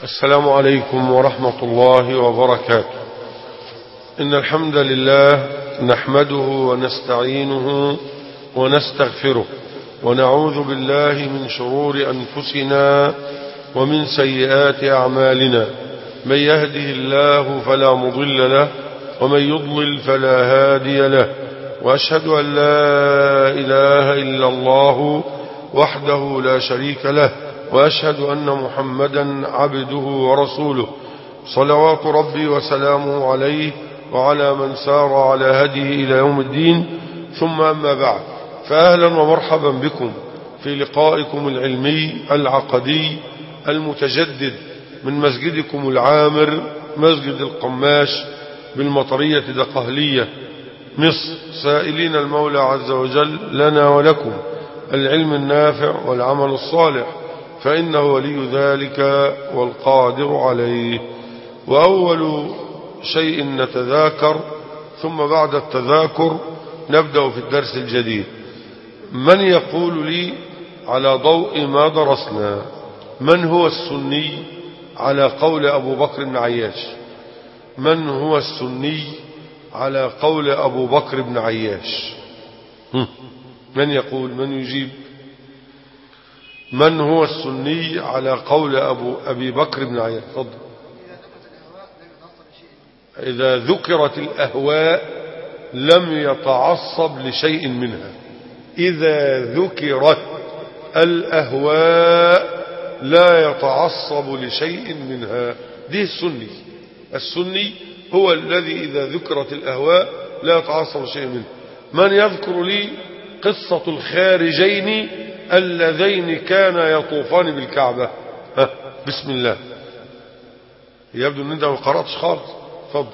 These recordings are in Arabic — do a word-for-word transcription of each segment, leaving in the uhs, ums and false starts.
السلام عليكم ورحمة الله وبركاته. إن الحمد لله نحمده ونستعينه ونستغفره ونعوذ بالله من شرور أنفسنا ومن سيئات أعمالنا. من يهده الله فلا مضل له ومن يضلل فلا هادي له، وأشهد أن لا إله إلا الله وحده لا شريك له، وأشهد أن محمدا عبده ورسوله، صلوات ربي وسلامه عليه وعلى من سار على هديه إلى يوم الدين. ثم أما بعد، فأهلا ومرحبا بكم في لقائكم العلمي العقدي المتجدد من مسجدكم العامر مسجد القماش بالمطرية دقهلية مصر، سائلين المولى عز وجل لنا ولكم العلم النافع والعمل الصالح، فإنه ولي ذلك والقادر عليه. وأول شيء نتذاكر، ثم بعد التذاكر نبدأ في الدرس الجديد. من يقول لي على ضوء ما درسنا من هو السني على قول أبو بكر بن عياش؟ من هو السني على قول أبو بكر بن عياش؟ من يقول؟ من يجيب؟ من هو السني على قول أبو أبي بكر بن عياش؟ تفضل. إذا ذكرت الأهواء لم يتعصب لشيء منها. إذا ذكرت الأهواء لا يتعصب لشيء منها، دي السني. السني هو الذي إذا ذكرت الأهواء لا يتعصب لشيء منها. من يذكر لي قصة الخارجين اللذين كانا يطوفان بالكعبة؟ ها، بسم الله. يبدو ان انت ما قرأتش خالص. اتفضل.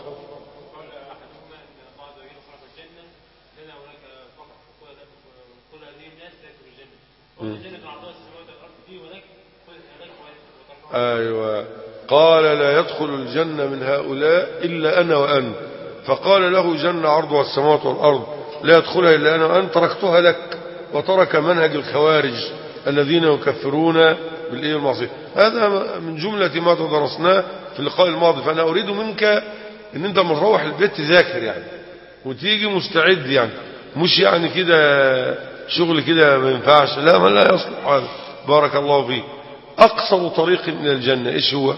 ايوه، قال لا يدخل الجنة من هؤلاء الا انا وانت، فقال له جنة عرضها السماوات والارض لا يدخلها الا انا وانت، تركتها لك. وترك منهج الخوارج الذين يكفرون بالايه المعصيه. هذا من جملة ما درسناه في اللقاء الماضي. فانا اريد منك ان انت لما تروح البيت تذاكر يعني، وتيجي مستعد يعني، مش يعني كده شغل كده ما ينفعش، لا ما لا يصلح هذا. بارك الله فيك. اقصر طريق الى الجنة ايش هو؟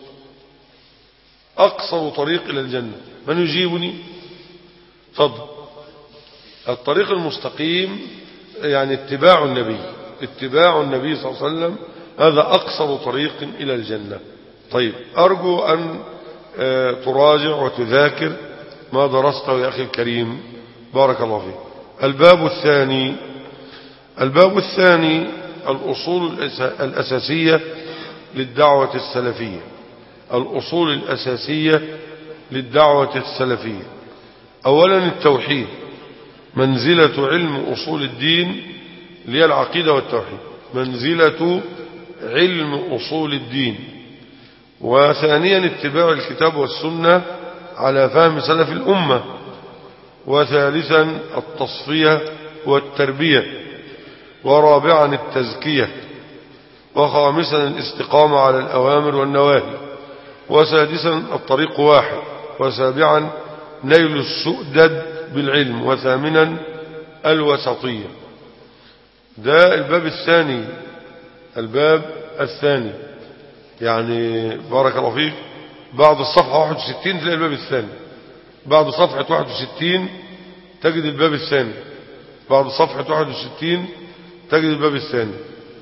اقصر طريق الى الجنة من يجيبني؟ تفضل. الطريق المستقيم يعني اتباع النبي، اتباع النبي صلى الله عليه وسلم، هذا أقصر طريق إلى الجنة. طيب، أرجو أن تراجع وتذاكر ما درسته يا أخي الكريم، بارك الله فيك. الباب الثاني، الباب الثاني الأصول الأساسية للدعوة السلفية. الأصول الأساسية للدعوة السلفية. أولا التوحيد، منزلة علم أصول الدين اللي العقيدة والتوحيد، منزلة علم أصول الدين. وثانيا اتباع الكتاب والسنة على فهم سلف الأمة. وثالثا التصفية والتربية. ورابعا التزكية. وخامسا الاستقامة على الأوامر والنواهي. وسادسا الطريق واحد. وسابعا نيل السؤدد بالعلم. وثامنا الوسطية. ده الباب الثاني، الباب الثاني يعني بارك الله فيك. بعد الصفحة واحد وستين تلاقي الباب الثاني، بعد صفحة واحد وستين تجد الباب الثاني، بعد صفحة واحد وستين تجد الباب الثاني.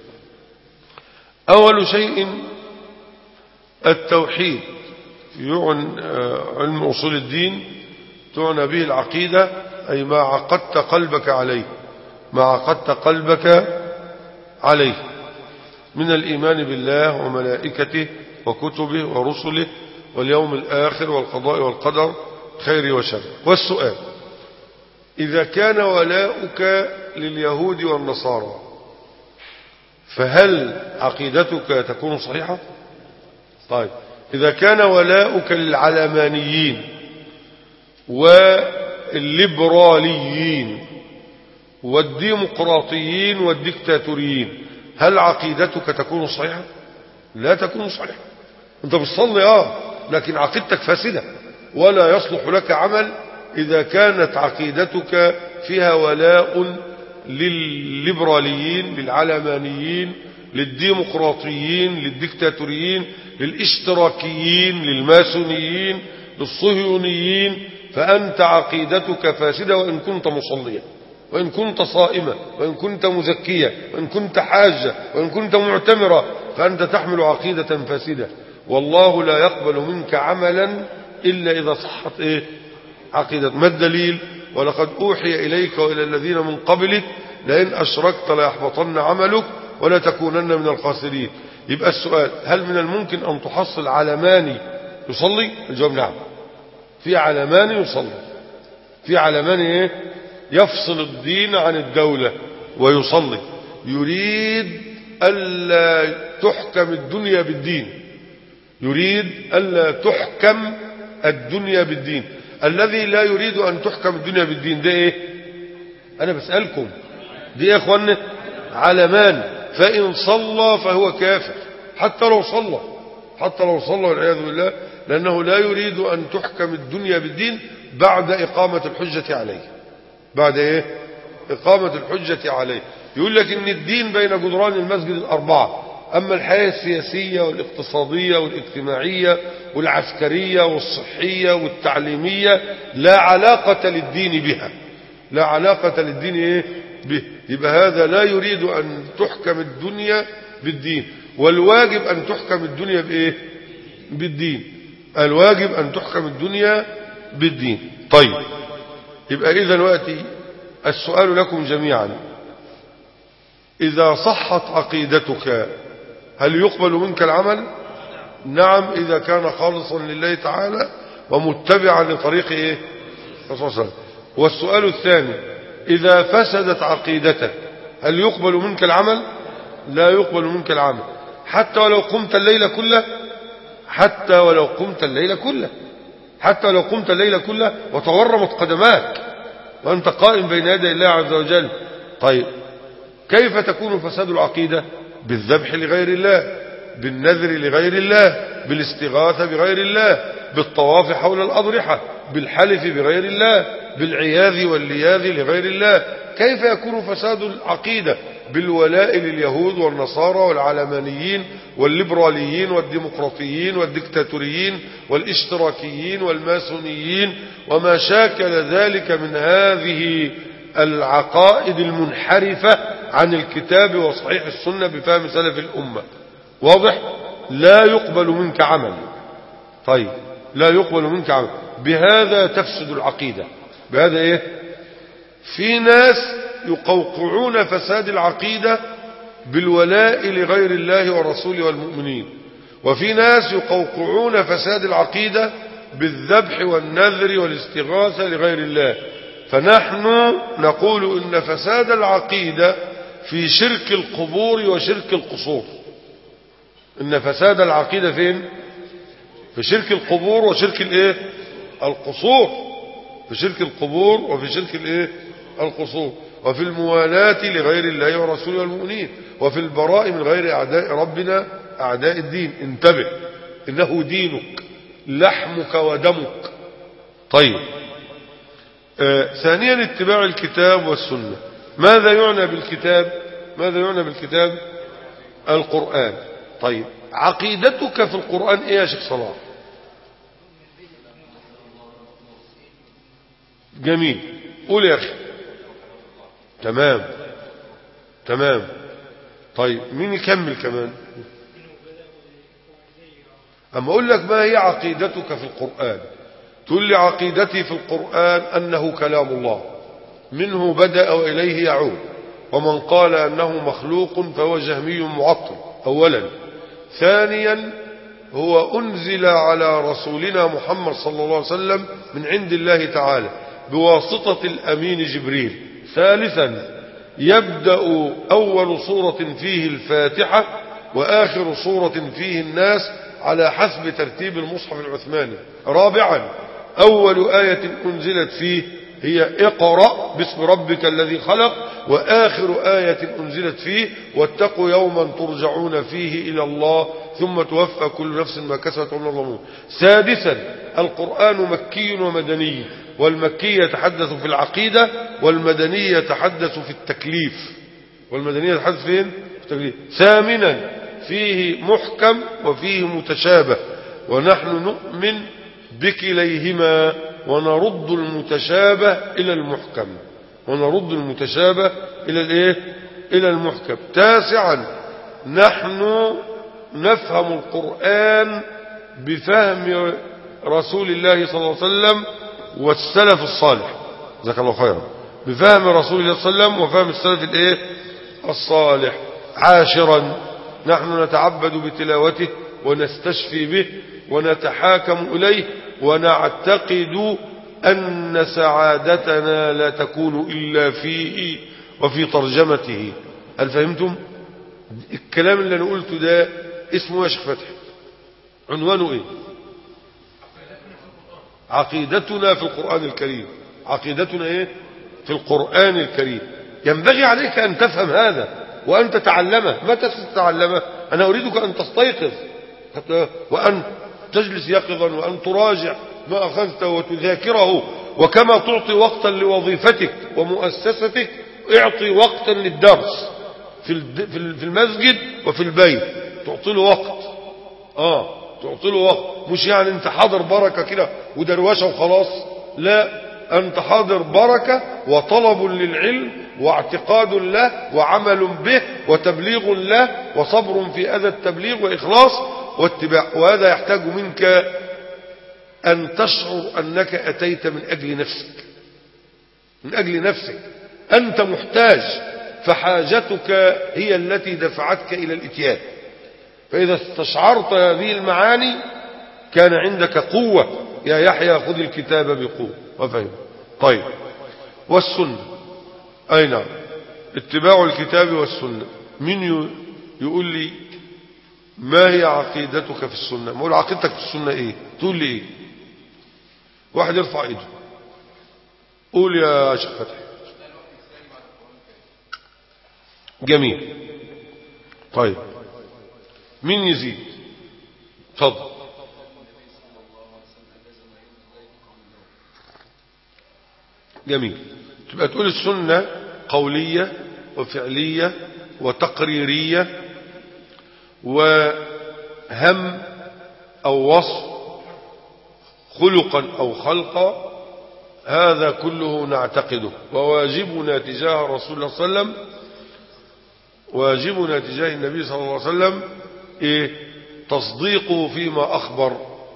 أول شيء التوحيد، يعني علم أصول الدين تعنى به العقيدة، أي ما عقدت قلبك عليه، ما عقدت قلبك عليه من الإيمان بالله وملائكته وكتبه ورسله واليوم الآخر والقضاء والقدر خير وشر. والسؤال: إذا كان ولاؤك لليهود والنصارى فهل عقيدتك تكون صحيحة؟ طيب، إذا كان ولاؤك للعلمانيين والليبراليين والديمقراطيين والديكتاتوريين هل عقيدتك تكون صحيحة؟ لا تكون صحيحة. انت بتصلي اه لكن عقيدتك فاسدة، ولا يصلح لك عمل إذا كانت عقيدتك فيها ولاء للليبراليين، للعلمانيين، للديمقراطيين، للديكتاتوريين، للاشتراكيين، للماسونيين، للصهيونيين، فأنت عقيدتك فاسدة وإن كنت مصليا، وإن كنت صائما، وإن كنت مزكيا، وإن كنت حاجة، وإن كنت معتمرا، فأنت تحمل عقيدة فاسدة. والله لا يقبل منك عملا إلا إذا صحت إيه؟ عقيدة. ما الدليل؟ ولقد أوحي إليك وإلى الذين من قبلك لئن أشركت ليحبطن عملك ولا تكونن من الخاسرين. يبقى السؤال: هل من الممكن أن تحصل علماني يصلي؟ الجواب نعم. في علماني يصلي، في علماني إيه؟ يفصل الدين عن الدولة ويصلي، يريد ألا تحكم الدنيا بالدين، يريد ألا تحكم الدنيا بالدين. الذي لا يريد أن تحكم الدنيا بالدين ده إيه؟ أنا بسألكم دي يا أخوان علمان. فإن صلى فهو كافر، حتى لو صلى، حتى لو صلى والعياذ بالله، لأنه لا يريد أن تحكم الدنيا بالدين بعد إقامة الحجة عليه. بعد إيه؟ إقامة الحجة عليه. يقول لك إن الدين بين جدران المسجد الأربعة، أما الحياة السياسية والاقتصادية والاجتماعية والعسكرية والصحية والتعليمية لا علاقة للدين بها، لا علاقة للدين إيه؟ به. يبقى هذا لا يريد أن تحكم الدنيا بالدين، والواجب أن تحكم الدنيا بإيه؟ بالدين. الواجب أن تحكم الدنيا بالدين. طيب، يبقى إذن وقتي السؤال لكم جميعا: إذا صحت عقيدتك هل يقبل منك العمل؟ نعم، إذا كان خالصا لله تعالى ومتبعا لطريق إيه؟ الرسول صلى الله عليه وسلم. والسؤال الثاني: إذا فسدت عقيدتك هل يقبل منك العمل؟ لا يقبل منك العمل، حتى ولو قمت الليل كله، حتى ولو قمت الليل كله، حتى ولو قمت الليل كله وتورمت قدماك وأنت قائم بين يدي الله عز وجل. طيب، كيف تكون فساد العقيدة؟ بالذبح لغير الله، بالنذر لغير الله، بالاستغاثة بغير الله، بالطواف حول الأضرحة، بالحلف بغير الله، بالعياذ واللياذ لغير الله. كيف يكون فساد العقيدة؟ بالولاء لليهود والنصارى والعلمانيين والليبراليين والديمقراطيين والديكتاتوريين والاشتراكيين والماسونيين وما شاكل ذلك من هذه العقائد المنحرفة عن الكتاب وصحيح السنة بفهم سلف الأمة. واضح؟ لا يقبل منك عمل. طيب، لا يقبل منك عمل، بهذا تفسد العقيدة. بهذا ايه؟ في ناس يقوقعون فساد العقيدة بالولاء لغير الله والرسول والمؤمنين، وفي ناس يقوقعون فساد العقيدة بالذبح والنذر والاستغاثة لغير الله. فنحن نقول إن فساد العقيدة في شرك القبور وشرك القصور. إن فساد العقيدة فين؟ في شرك القبور وشرك الايه؟ القصور. في شرك القبور وفي شرك الايه؟ القصور. وفي الموالاة لغير الله ورسوله والمؤمنين، وفي البراء من غير أعداء ربنا أعداء الدين. انتبه، إنه دينك لحمك ودمك. طيب، آه ثانيا اتباع الكتاب والسنة. ماذا يعنى بالكتاب؟ ماذا يعنى بالكتاب؟ القرآن. طيب، عقيدتك في القرآن ايه يا شيخ صلاح؟ جميل، قول يا اخي. تمام تمام. طيب، مين يكمل كمان؟ اما اقول لك ما هي عقيدتك في القرآن، تقول لي عقيدتي في القرآن انه كلام الله، منه بدأ واليه يعود، ومن قال انه مخلوق فهو جهمي معطل اولا. ثانيا، هو أنزل على رسولنا محمد صلى الله عليه وسلم من عند الله تعالى بواسطة الأمين جبريل. ثالثا، يبدأ أول سورة فيه الفاتحة وآخر سورة فيه الناس على حسب ترتيب المصحف العثماني. رابعا، أول آية أنزلت فيه هي اقرأ باسم ربك الذي خلق، وآخر آية أنزلت فيه واتقوا يوما ترجعون فيه إلى الله ثم توفى كل نفس ما كسبت وهم لا يظلمون. سادسا القرآن مكي ومدني، والمكي يتحدث في العقيدة، والمدني يتحدث في التكليف. والمدني يتحدث فين؟ في التكليف. ثامنا فيه محكم وفيه متشابه، ونحن نؤمن بكليهما ونرد المتشابه إلى المحكم ونرد المتشابه إلى الإيه؟ إلى المحكم. تاسعا نحن نفهم القرآن بفهم رسول الله صلى الله عليه وسلم والسلف الصالح، جزاك الله خيرا، بفهم رسول الله صلى الله عليه وسلم وفهم السلف الإيه؟ الصالح. عاشرا نحن نتعبد بتلاوته ونستشفي به ونتحاكم إليه، ونعتقد أن سعادتنا لا تكون إلا فيه وفي ترجمته. هل فهمتم؟ الكلام اللي أنا قلته ده اسمه يا شيخ فتحي، عنوانه إيه؟ عقيدتنا في القرآن الكريم. عقيدتنا إيه؟ في القرآن الكريم. ينبغي عليك أن تفهم هذا وأن تتعلمه. متى تتعلمه؟ أنا أريدك أن تستيقظ وأن تجلس يقظا وأن تراجع ما أخذته وتذاكره، وكما تعطي وقتا لوظيفتك ومؤسستك اعطي وقتا للدرس في المسجد وفي البيت، تعطي له وقت. آه تعطي له وقت، مش يعني أنت حاضر بركة كده ودروشة وخلاص، لا، أنت حاضر بركة وطلب للعلم واعتقاد له وعمل به وتبليغ له وصبر في أذى التبليغ وإخلاص واتباع. وهذا يحتاج منك أن تشعر أنك أتيت من أجل نفسك، من أجل نفسك أنت محتاج، فحاجتك هي التي دفعتك إلى الإتيان. فإذا استشعرت هذه المعاني كان عندك قوة. يا يحيى خذ الكتاب بقوة. وفهم. طيب، والسنة أي نعم، اتباع الكتاب والسنة. من يقول لي ما هي عقيدتك في السنة؟ ما هو عقيدتك في السنة ايه؟ تقول لي ايه؟ واحد يرفع ايده. قول يا شيخ فتحي. جميل. طيب، مين يزيد؟ اتفضل. جميل. تبقى تقول السنة قولية وفعلية وتقريرية وهم أو وصف، خلقا أو خلقا، هذا كله نعتقده. وواجبنا تجاه رسول الله صلى الله عليه وسلم، واجبنا تجاه النبي صلى الله عليه وسلم إيه؟ تصديقه فيما أخبر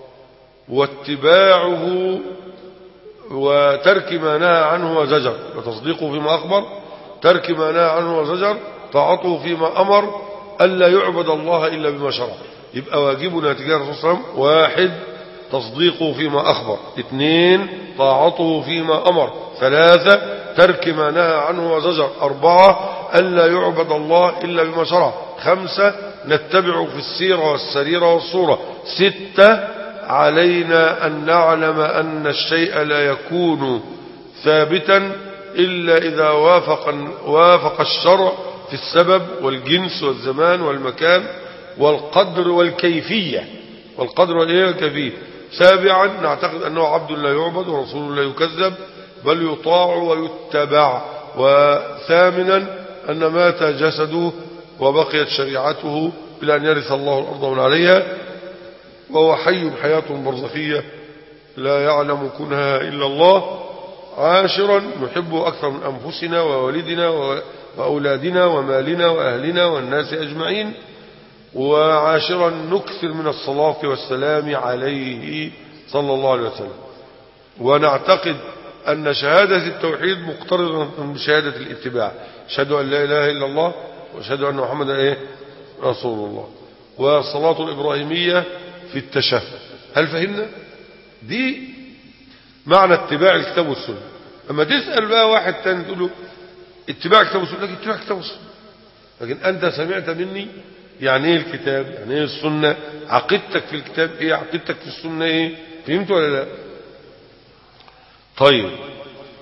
واتباعه وترك ما نهى عنه وزجر. وتصديقه فيما أخبر، ترك ما نهى عنه وزجر، طاعته فيما أمر، ألا يعبد الله إلا بما شرع. يبقى واجبنا تجاه الرسول صلى الله عليه وسلم: واحد تصديقه فيما أخبر، اثنين طاعته فيما أمر، ثلاثة ترك ما نهى عنه وزجر، أربعة ألا يعبد الله إلا بما شرع، خمسة نتبع في السيرة والسريرة والصورة، ستة علينا أن نعلم أن الشيء لا يكون ثابتا إلا إذا وافق, وافق الشرع في السبب والجنس والزمان والمكان والقدر والكيفية. والقدر والكيفية. سابعا نعتقد أنه عبد لا يعبد ورسول لا يكذب بل يطاع ويتبع. وثامنا أن مات جسده وبقيت شريعته بلا أن يرث الله الأرض ومن عليها، وهو حي حياة برزخية لا يعلم كنها إلا الله. عاشرا نحبه أكثر من أنفسنا ووالدنا وأولادنا ومالنا وأهلنا والناس أجمعين. وعاشرا نكثر من الصلاة والسلام عليه صلى الله عليه وسلم. ونعتقد أن شهادة التوحيد مقترنة بشهادة الاتباع، أشهد أن لا إله إلا الله وأشهد أن محمدا إيه؟ رسول الله. والصلاة الإبراهيمية في التشهد. هل فهمنا؟ دي معنى اتباع الكتاب والسنة. أما تسأل بقى واحد تاني تقول له اتباع الكتاب والسنة، لكن اتباع الكتاب والسنة، لكن أنت سمعت مني يعني ايه الكتاب، يعني ايه السنة، عقيدتك في الكتاب ايه، عقيدتك في السنة ايه، فهمت ولا لا؟ طيب،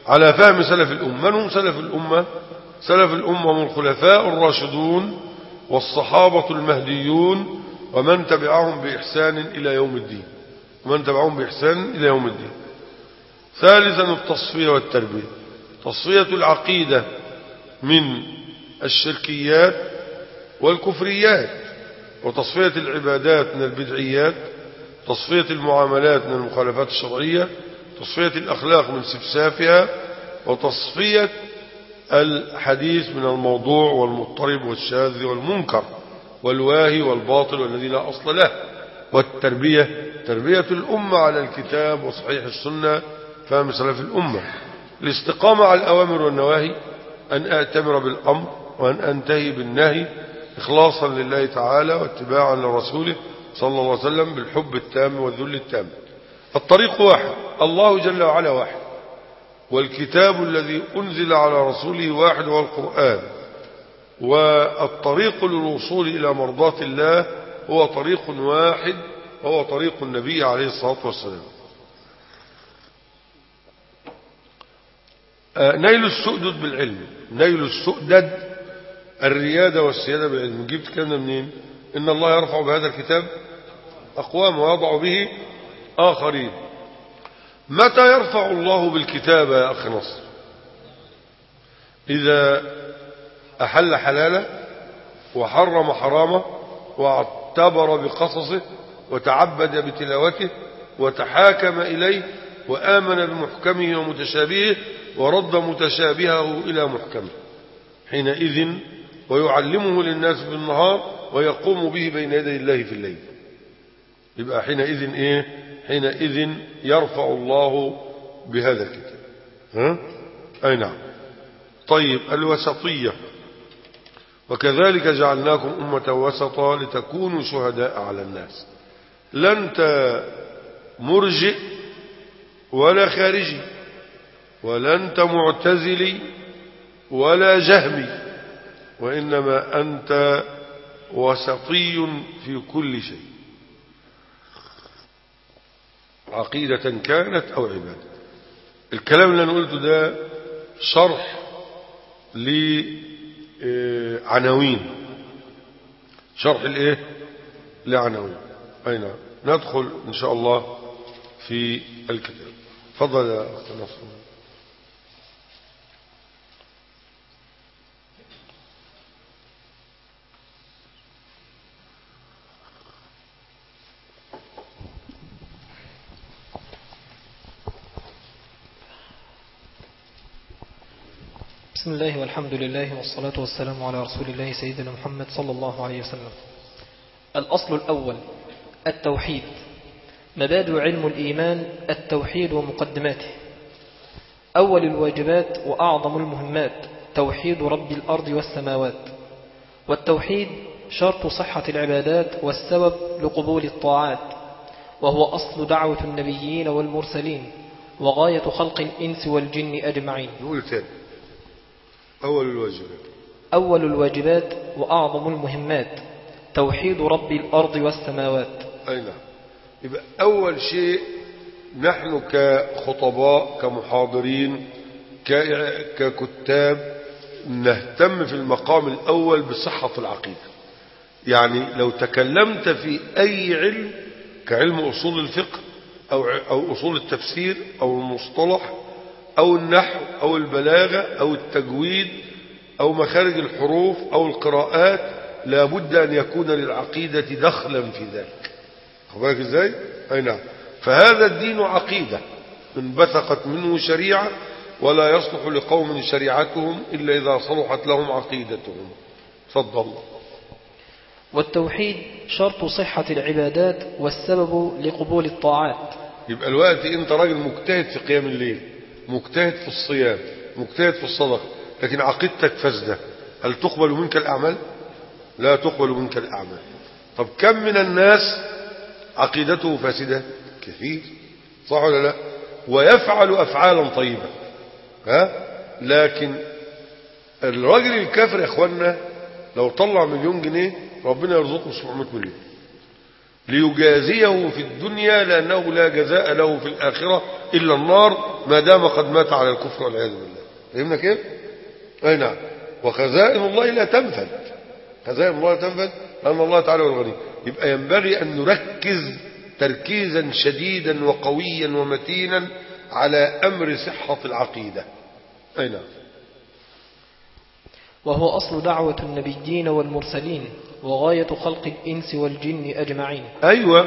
على فهم سلف الأمة. من هم سلف الأمة؟ سلف الأمة هم الخلفاء الراشدون والصحابة المهديون ومن تبعهم بإحسان إلى يوم الدين ومن تبعهم بإحسان إلى يوم الدين. ثالثا التصفية والتربية، تصفية العقيدة من الشركيات والكفريات، وتصفية العبادات من البدعيات، تصفية المعاملات من المخالفات الشرعية، تصفية الأخلاق من سفسافها، وتصفية الحديث من الموضوع والمضطرب والشاذ والمنكر والواهي والباطل والذي لا أصل له. والتربية تربية الأمة على الكتاب وصحيح السنة فهم سلف الأمة. الاستقامة على الأوامر والنواهي، أن أأتمر بالأمر وأن أنتهي بالنهي إخلاصا لله تعالى واتباعا لرسوله صلى الله عليه وسلم بالحب التام والذل التام. الطريق واحد، الله جل وعلا واحد، والكتاب الذي أنزل على رسوله واحد هو القرآن، والطريق للوصول إلى مرضاة الله هو طريق واحد وهو طريق النبي عليه الصلاة والسلام. نيل السؤدد بالعلم، نيل السؤدد الريادة والسيادة بالعلم. نجيب كلامنا منين؟ إن الله يرفع بهذا الكتاب أقوام ويضع به آخرين. متى يرفع الله بالكتاب يا أخي نصر؟ إذا أحل حلاله وحرم حرامه واعتبر بقصصه وتعبد بتلاوته وتحاكم إليه وآمن بمحكمه ومتشابهه ورد متشابهه إلى محكمه حينئذ، ويعلمه للناس بالنهار ويقوم به بين يدي الله في الليل. يبقى حينئذ إيه؟ حينئذ يرفع الله بهذا الكتاب. ها؟ أي نعم. طيب الوسطية، وكذلك جعلناكم أمة وسطا لتكونوا شهداء على الناس. لا أنت مرجئ ولا خارجي ولا أنت معتزلي ولا جهمي، وإنما أنت وسطي في كل شيء، عقيدة كانت أو عبادة. الكلام اللي أنا قلته ده شرح لعناوين، شرح لإيه؟ لعناوين. أي نعم. ندخل إن شاء الله في الكتاب. فضل يا أخي نصر. بسم الله والحمد لله والصلاة والسلام على رسول الله سيدنا محمد صلى الله عليه وسلم. الأصل الأول التوحيد. مبادئ علم الإيمان التوحيد ومقدماته. أول الواجبات وأعظم المهمات توحيد رب الأرض والسماوات. والتوحيد شرط صحة العبادات والسبب لقبول الطاعات، وهو أصل دعوة النبيين والمرسلين وغاية خلق الإنس والجن أجمعين. نقول تاني. أول الواجبات أول الواجبات وأعظم المهمات توحيد رب الأرض والسماوات. أي نعم. يبقى أول شيء نحن كخطباء كمحاضرين ككتاب نهتم في المقام الأول بصحة العقيدة. يعني لو تكلمت في أي علم كعلم أصول الفقه أو أو أصول التفسير أو المصطلح أو النحو أو البلاغة أو التجويد أو مخارج الحروف أو القراءات، لابد أن يكون للعقيدة دخلا في ذلك. خبرك إزاي؟ أي نعم. فهذا الدين عقيدة انبثقت منه شريعة، ولا يصلح لقوم شريعتهم إلا إذا صلحت لهم عقيدتهم. تفضل. والتوحيد شرط صحة العبادات والسبب لقبول الطاعات. يبقى الوقت أنت راجل مجتهد في قيام الليل، مجتهد في الصيام، مجتهد في الصدقة، لكن عقيدتك فاسدة، هل تقبل منك الأعمال؟ لا تقبل منك الأعمال. طب كم من الناس عقيدته فاسدة؟ كثير، صح ولا لا؟ ويفعل أفعالا طيبة، ها؟ لكن الراجل الكافر يا اخوانا لو طلع مليون جنيه ربنا يرزقه سبعمائة مليون. ليجازيه في الدنيا، لأنه لا جزاء له في الآخرة إلا النار ما دام قد مات على الكفر والعياذ بالله. فهمنا كيف؟ أي نعم. وخزائن الله لا تنفد، خزائن الله لا تنفد لأن الله تعالى هو الغني. يبقى ينبغي أن نركز تركيزا شديدا وقويا ومتينا على أمر صحة العقيدة. أي نعم. وهو أصل دعوة النبيين والمرسلين وغاية خلق الإنس والجن أجمعين. أيوة،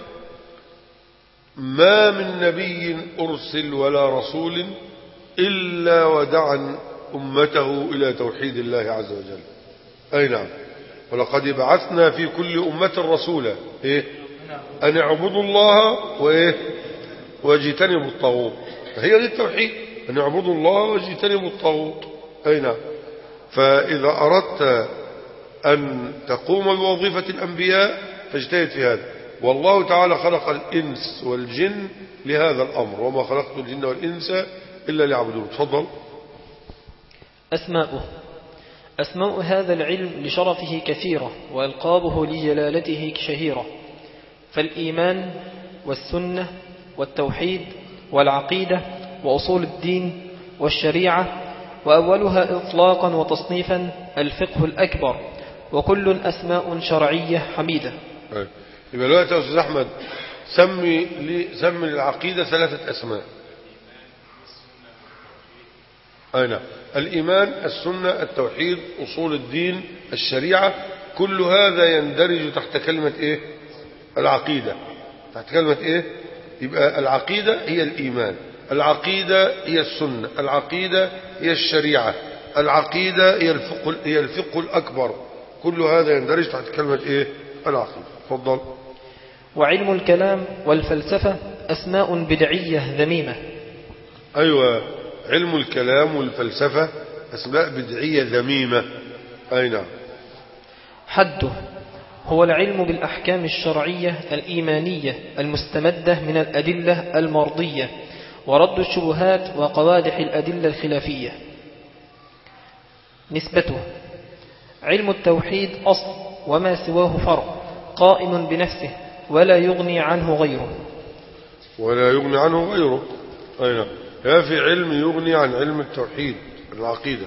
ما من نبي أرسل ولا رسول إلا ودعا أمته إلى توحيد الله عز وجل. أي نعم. ولقد بعثنا في كل أمة رسولا إيه؟ أن اعبدوا الله وإيه؟ واجتنبوا الطاغوت. فهي دي التوحيد، أن اعبدوا الله واجتنبوا الطاغوت. أي نعم. فإذا أردت أن تقوم بوظيفة الأنبياء فاجتهد في هذا. والله تعالى خلق الإنس والجن لهذا الأمر، وما خلقت الجن والإنس إلا ليعبدون. تفضل. أسماؤه. أسماء هذا العلم لشرفه كثيرة، وألقابه لجلالته شهيرة. فالإيمان والسنة والتوحيد والعقيدة وأصول الدين والشريعة، وأولها إطلاقا وتصنيفا الفقه الأكبر، وكل أسماء شرعية حميدة. يبقى دلوقتي يا أستاذ أحمد سمي لي سمي العقيدة ثلاثة أسماء. أي نعم. الإيمان، السنة، التوحيد، أصول الدين، الشريعة، كل هذا يندرج تحت كلمة إيه؟ العقيدة. تحت كلمة إيه؟ يبقى العقيدة هي الإيمان، العقيدة هي السنة، العقيدة هي الشريعة، العقيدة هي الفقه هي الفقه الأكبر. كل هذا يندرج تحت كلمة إيه؟ العقيدة. تفضل. وعلم الكلام والفلسفة أسماء بدعية ذميمة. أيوة، علم الكلام والفلسفة أسماء بدعية ذميمة. أي نعم. حده هو العلم بالأحكام الشرعية الإيمانية المستمدة من الأدلة المرضية، ورد الشبهات وقوادح الأدلة الخلافية. نسبته علم التوحيد أصل، وما سواه فرع، قائم بنفسه ولا يغني عنه غيره. ولا يغني عنه غيره. أي نعم. لا في علم يغني عن علم التوحيد العقيدة.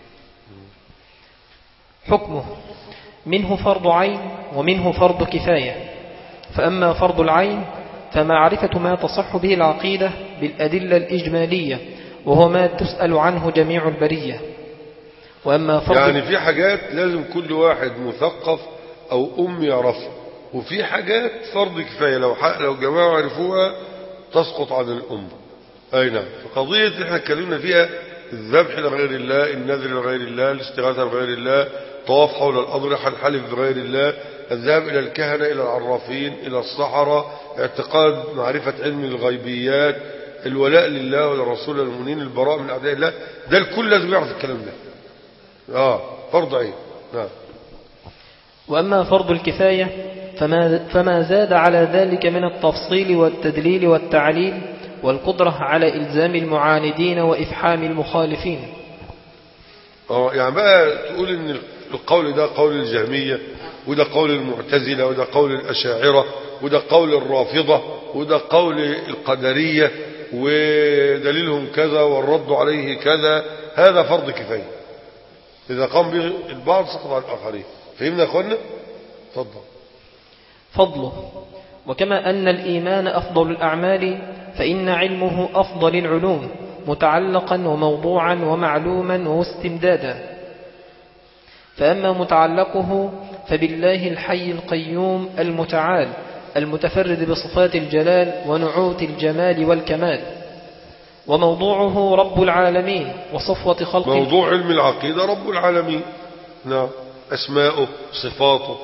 حكمه منه فرض عين ومنه فرض كفاية. فأما فرض العين فمعرفة ما تصح به العقيدة بالأدلة الإجمالية، وهو ما تسأل عنه جميع البرية. وأما فرض يعني في حاجات لازم كل واحد مثقف أو أم يعرفها، وفي حاجات فرض كفاية لو لو جماعة عرفوها تسقط عن الأمة. أي نعم. فقضية اللي احنا اتكلمنا فيها الذبح لغير الله، النذر لغير الله، الاستغاثة لغير الله، طواف حول الأضرحة، الحلف بغير الله، الذهاب إلى الكهنة، إلى العرافين، إلى الصحراء، اعتقاد معرفة علم الغيبيات، الولاء لله وللرسول والمؤمنين، البراء من أعداء الله، ده الكل لازم يعرف الكلام ده. آه فرض عين. نعم. وأما فرض الكفاية فما, فما زاد على ذلك من التفصيل والتدليل والتعليل والقدرة على إلزام المعاندين وإفحام المخالفين. اه يعني بقى تقول ان القول ده قول الجهمية، وده قول المعتزلة، وده قول الأشاعرة، وده قول الرافضة، وده قول القدرية، ودليلهم كذا والرد عليه كذا. هذا فرض كفاية، إذا قام به البعض سقط على الآخرين. فهمنا يا أخوانا؟ تفضل. فضله. وكما أن الإيمان أفضل الأعمال فإن علمه أفضل العلوم، متعلقا وموضوعا ومعلوما واستمدادا. فأما متعلقه فبالله الحي القيوم المتعال المتفرد بصفات الجلال ونعوت الجمال والكمال. وموضوعه رب العالمين وصفوة خلقه. موضوع علم العقيدة رب العالمين. نعم. أسماؤه صفاته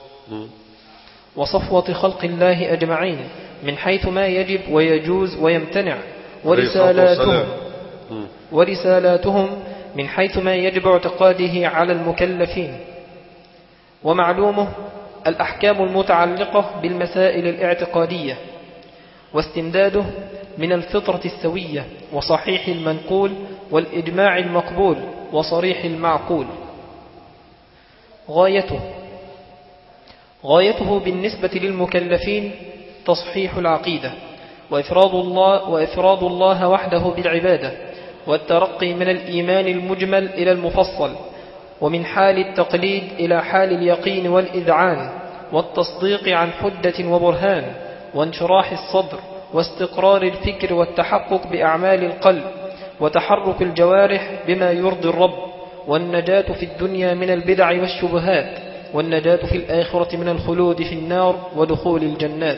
وصفوة خلق الله أجمعين من حيث ما يجب ويجوز ويمتنع، ورسالاتهم, ورسالاتهم من حيث ما يجب اعتقاده على المكلفين. ومعلومه الأحكام المتعلقة بالمسائل الاعتقادية، واستمداده من الفطرة السوية وصحيح المنقول والإجماع المقبول وصريح المعقول. غايته غايته بالنسبة للمكلفين تصحيح العقيدة وإفراد الله, وإفراد الله وحده بالعبادة والترقي من الإيمان المجمل إلى المفصل ومن حال التقليد إلى حال اليقين والإذعان والتصديق عن حجة وبرهان وانشراح الصدر واستقرار الفكر والتحقق بأعمال القلب وتحرك الجوارح بما يرضي الرب والنجاة في الدنيا من البدع والشبهات والنجاة في الآخرة من الخلود في النار ودخول الجنات.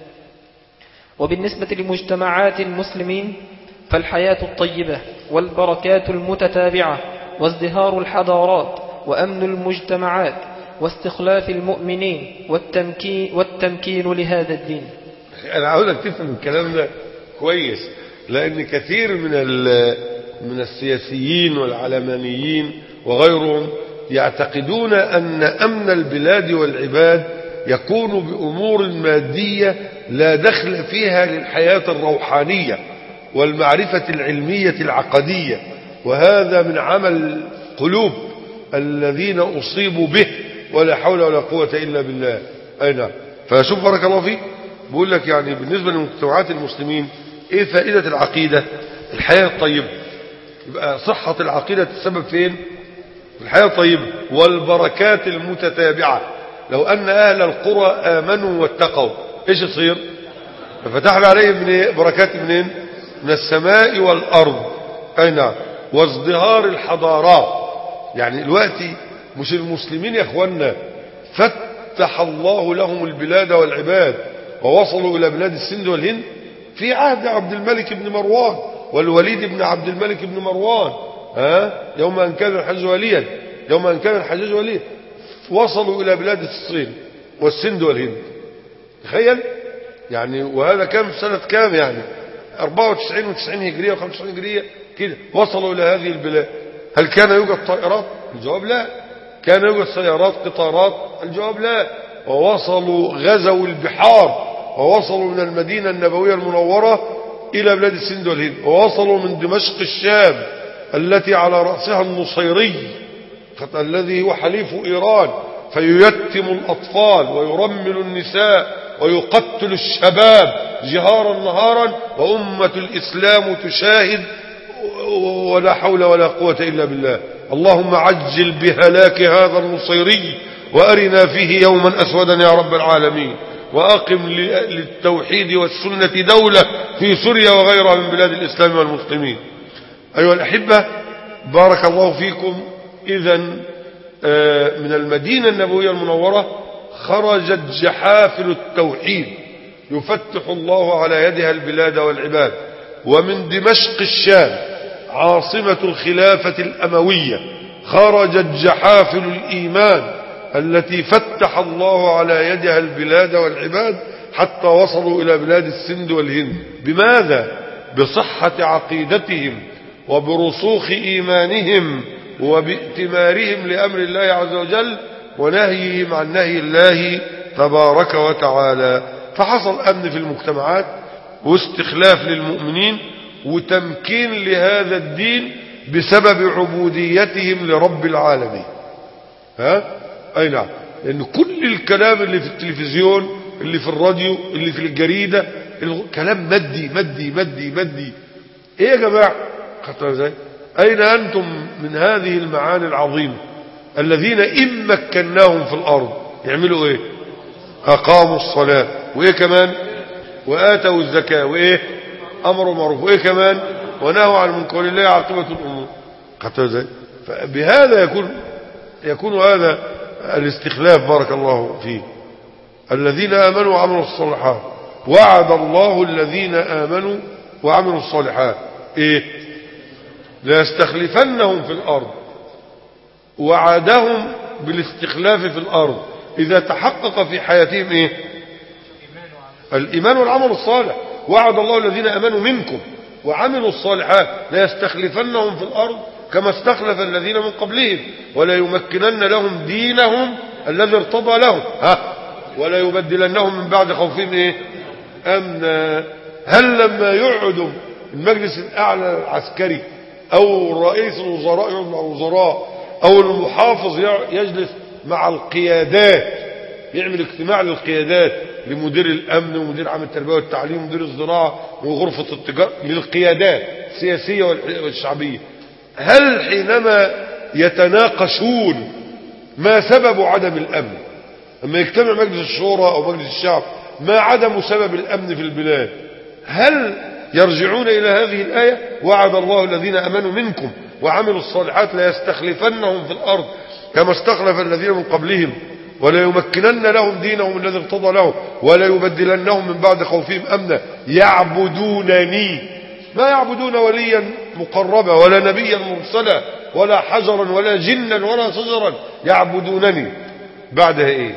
وبالنسبة لمجتمعات المسلمين فالحياة الطيبة والبركات المتتابعة وازدهار الحضارات وأمن المجتمعات واستخلاف المؤمنين والتمكين, والتمكين لهذا الدين. أنا عاوزك تفهم الكلام ده كويس، لأن كثير من من السياسيين والعلمانيين وغيرهم يعتقدون أن أمن البلاد والعباد يكون بأمور مادية لا دخل فيها للحياة الروحانية والمعرفة العلمية العقدية، وهذا من عمل قلوب الذين أصيبوا به ولا حول ولا قوة إلا بالله. أي نعم. فشوف بارك الله فيك، بقول لك يعني بالنسبة لمجتمعات المسلمين إيه فائدة العقيدة؟ الحياة الطيبة. يبقى صحة العقيدة السبب فين؟ الحياة الطيبة والبركات المتتابعة. لو أن أهل القرى آمنوا واتقوا إيش يصير؟ ففتحنا عليهم من إيه؟ بركات منين؟ من السماء والأرض. أي نعم. وازدهار الحضارات. يعني دلوقتي مش المسلمين يا اخوانا فتح الله لهم البلاد والعباد ووصلوا إلى بلاد السند والهند في عهد عبد الملك بن مروان والوليد بن عبد الملك بن مروان، ها يوم أن كان الحجاج وليا يوم أن كان الحجاج وليا وصلوا إلى بلاد الصين والسند والهند. تخيل يعني. وهذا كم سنة كام يعني؟ أربعة وتسعين وتسعين هجرية وخمسة وتسعين هجرية كده وصلوا إلى هذه البلاد. هل كان يوجد طائرات؟ الجواب لا. كان يوجد سيارات قطارات؟ الجواب لا. ووصلوا غزوا البحار ووصلوا من المدينة النبوية المنورة إلى بلاد السند والهند، ووصلوا من دمشق الشام التي على رأسها النصيري الذي هو حليف إيران فييتم الأطفال ويرمل النساء ويقتل الشباب جهارا نهارا، وأمة الإسلام تشاهد ولا حول ولا قوة إلا بالله. اللهم عجل بهلاك هذا النصيري وأرنا فيه يوما أسودا يا رب العالمين، وأقم للتوحيد والسنة دولة في سوريا وغيرها من بلاد الإسلام والمسلمين. أيها الأحبة بارك الله فيكم. إذن من المدينة النبوية المنورة خرجت جحافل التوحيد يفتح الله على يدها البلاد والعباد. ومن دمشق الشام عاصمة الخلافة الأموية خرجت جحافل الإيمان التي فتح الله على يدها البلاد والعباد حتى وصلوا إلى بلاد السند والهند. بماذا؟ بصحة عقيدتهم وبرسوخ إيمانهم وبائتمارهم لأمر الله عز وجل ونهيهم عن نهي الله تبارك وتعالى. فحصل أمن في المجتمعات واستخلاف للمؤمنين وتمكين لهذا الدين بسبب عبوديتهم لرب العالمين. ها؟ أي نعم. لأن كل الكلام اللي في التلفزيون اللي في الراديو اللي في الجريدة كلام مادي مادي مادي مادي. ايه يا جماعة؟ خطر ازاي؟ أين أنتم من هذه المعاني العظيمة؟ الذين إن مكناهم في الأرض يعملوا ايه؟ أقاموا الصلاة وايه كمان؟ وآتوا الزكاة وايه؟ أمروا معروف وايه كمان؟ ونهوا عن المنكر ولله عاقبة الأمور. خطر ازاي؟ فبهذا يكون يكون هذا الاستخلاف بارك الله فيه. الذين آمنوا وعملوا الصالحات وعد الله الذين آمنوا وعملوا الصالحات ايه؟ لا يستخلفنهم في الأرض. وعدهم بالاستخلاف في الأرض إذا تحقق في حياتهم ايه؟ الإيمان والعمل الصالح. وعد الله الذين آمنوا منكم وعملوا الصالحات لا يستخلفنهم في الأرض كما استخلف الذين من قبلهم ولا يمكنن لهم دينهم الذي ارتضى لهم ها ولا يبدلنهم من بعد خوفهم ايه؟ أمنا. هل لما يقعدوا المجلس الأعلى العسكري أو رئيس الوزراء يقعد مع الوزراء أو المحافظ يجلس مع القيادات يعمل اجتماع للقيادات، لمدير الأمن ومدير عام التربية والتعليم ومدير الزراعة وغرفة التجارة، للقيادات السياسية والشعبية. هل حينما يتناقشون ما سبب عدم الأمن، لما يجتمع مجلس الشورى أو مجلس الشعب، ما عدم سبب الأمن في البلاد، هل يرجعون إلى هذه الآية؟ وعد الله الذين أمنوا منكم وعملوا الصالحات ليستخلفنهم في الأرض كما استخلف الذين من قبلهم وليمكنن لهم دينهم الذي ارتضى لهم وليبدلنهم من بعد خوفهم أمنا يعبدونني. ما يعبدون وليا مقربا ولا نبيا مرسلا ولا حجرا ولا جنا ولا شجرا، يعبدونني. بعدها ايه؟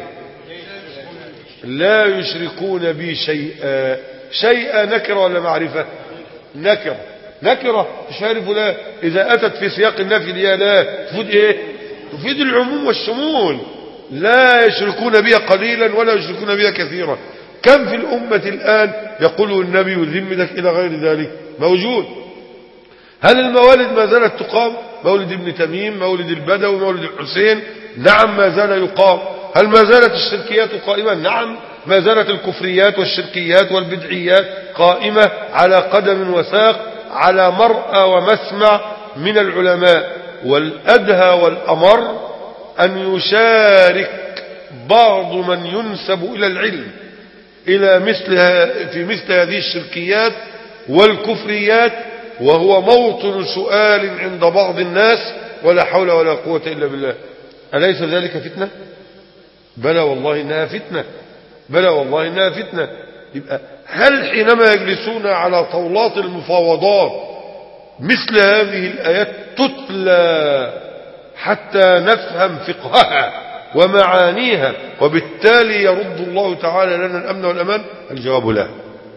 لا يشركون بي شيئا. شيئا نكرة ولا معرفة؟ نكرة. نكرة تشارف لا، إذا أتت في سياق النفي ليها لا تفيد إيه؟ تفيد العموم والشمول. لا يشركون بي قليلا ولا يشركون بي كثيرا. كم في الأمة الآن يقول النبي وذمتك إلى غير ذلك موجود. هل الموالد ما زالت تقام؟ مولد ابن تميم، مولد البدوي، مولد الحسين، نعم ما زال يقام. هل ما زالت الشركيات قائمة؟ نعم ما زالت الكفريات والشركيات والبدعيات قائمة على قدم وساق، على مرأى ومسمع من العلماء. والأدهى والأمر أن يشارك بعض من ينسب إلى العلم إلى مثل في مثل هذه الشركيات والكفريات، وهو موطن سؤال عند بعض الناس: ولا حول ولا قوة إلا بالله. أليس ذلك فتنة؟ بلى والله إنها فتنة، بلى والله إنها فتنة. يبقى هل حينما يجلسون على طاولات المفاوضات مثل هذه الآيات تتلى حتى نفهم فقهها ومعانيها وبالتالي يرد الله تعالى لنا الأمن والأمان؟ الجواب لا.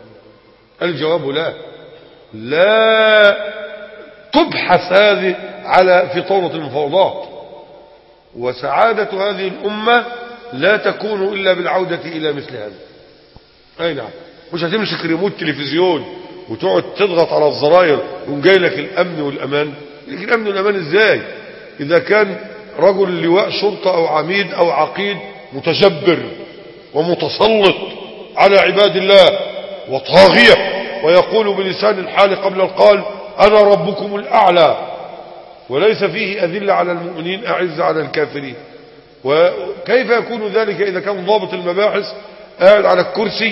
الجواب لا. لا تبحث هذه على في طاولة المفاوضات. وسعادة هذه الأمة لا تكون إلا بالعودة إلى مثل هذا. أي نعم. مش هتمسك ريموت تلفزيون وتقعد تضغط على الزراير وجاي لك الأمن والأمان. لكن الأمن والأمان إزاي إذا كان رجل لواء شرطة أو عميد أو عقيد متجبر ومتسلط على عباد الله وطاغية ويقول بلسان الحال قبل القال: أنا ربكم الأعلى، وليس فيه أذلة على المؤمنين أعز على الكافرين. وكيف يكون ذلك إذا كان ضابط المباحث قاعد على الكرسي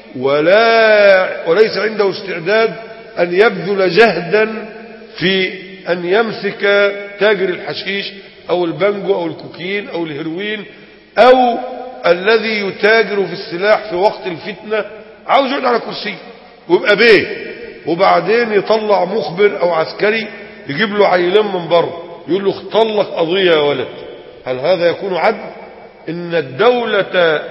ولا وليس عنده استعداد أن يبذل جهدا في أن يمسك تاجر الحشيش أو البنجو أو الكوكين أو الهيروين أو الذي يتاجر في السلاح في وقت الفتنة؟ عاوز يقعد على كرسي ويبقى بيه، وبعدين يطلع مخبر أو عسكري يجيب له عيلين من بره يقول له اختار لك قضية يا ولد. هل هذا يكون عدل؟ إن الدولة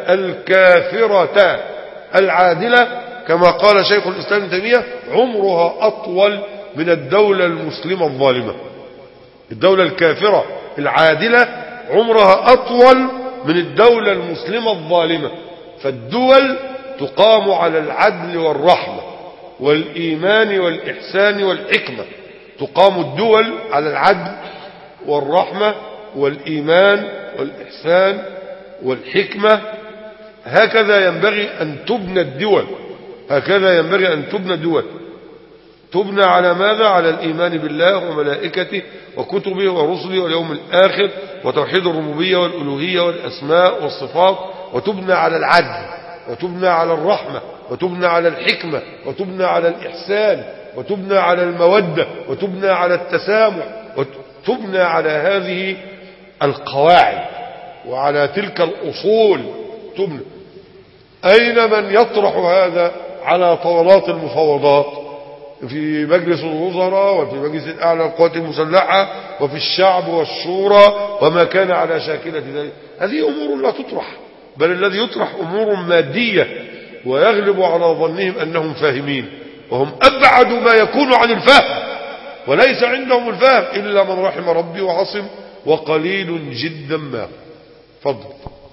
الكافرة العادلة كما قال شيخ الإسلام ابن تيمية عمرها أطول من الدولة المسلمة الظالمة. الدولة الكافرة العادلة عمرها أطول من الدولة المسلمة الظالمة. فالدول تقام على العدل والرحمة والإيمان والإحسان والحكمة. تقام الدول على العدل والرحمة والإيمان والإحسان والحكمة. هكذا ينبغي أن تبنى الدول. هكذا ينبغي أن تبنى الدول. تبنى على ماذا؟ على الإيمان بالله وملائكته وكتبه ورسله واليوم الآخر وتوحيد الربوبية والألوهية والأسماء والصفات. وتبنى على العدل وتبنى على الرحمة وتبنى على الحكمة وتبنى على الإحسان وتبنى على المودة وتبنى على التسامح وتبنى على هذه القواعد وعلى تلك الأصول تبنى. أين من يطرح هذا على طاولات المفاوضات؟ في مجلس الوزراء وفي مجلس الأعلى للقوات المسلحة وفي الشعب والشورى وما كان على شاكلة ذلك. هذه أمور لا تطرح، بل الذي يطرح أمور مادية ويغلب على ظنهم أنهم فاهمين، وهم أبعد ما يكون عن الفهم، وليس عندهم الفهم إلا من رحم ربي وعصم، وقليل جدا ما. فضل.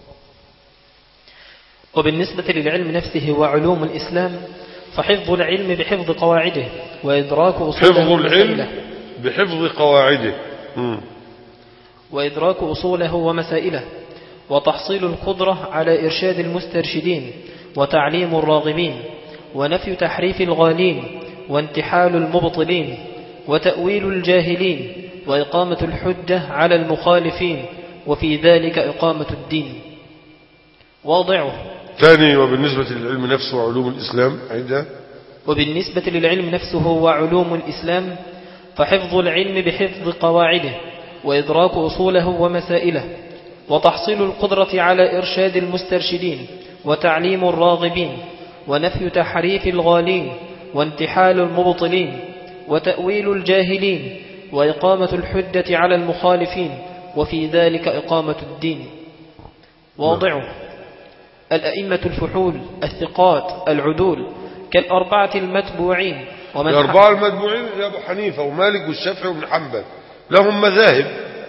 وبالنسبة للعلم نفسه وعلوم الإسلام فحفظ العلم بحفظ قواعده وإدراك أصوله. حفظ العلم بحفظ قواعده م. وإدراك أصوله ومسائله وتحصيل القدرة على إرشاد المسترشدين وتعليم الراغبين ونفي تحريف الغالين وانتحال المبطلين وتأويل الجاهلين وإقامة الحجة على المخالفين وفي ذلك إقامة الدين. واضعه. ثاني، وبالنسبة للعلم نفسه وعلوم الإسلام عندها وبالنسبة للعلم نفسه وعلوم الإسلام فحفظ العلم بحفظ قواعده وإدراك أصوله ومسائله وتحصيل القدرة على إرشاد المسترشدين وتعليم الراغبين ونفي تحريف الغالين وانتحال المبطلين وتأويل الجاهلين وإقامة الحجة على المخالفين وفي ذلك إقامة الدين. واضعه. الأئمة الفحول الثقات العدول كالأربعة المتبوعين ومن الأربعة المتبوعين أبو حنيفة ومالك والشافعي وابن حنبل لهم مذاهب.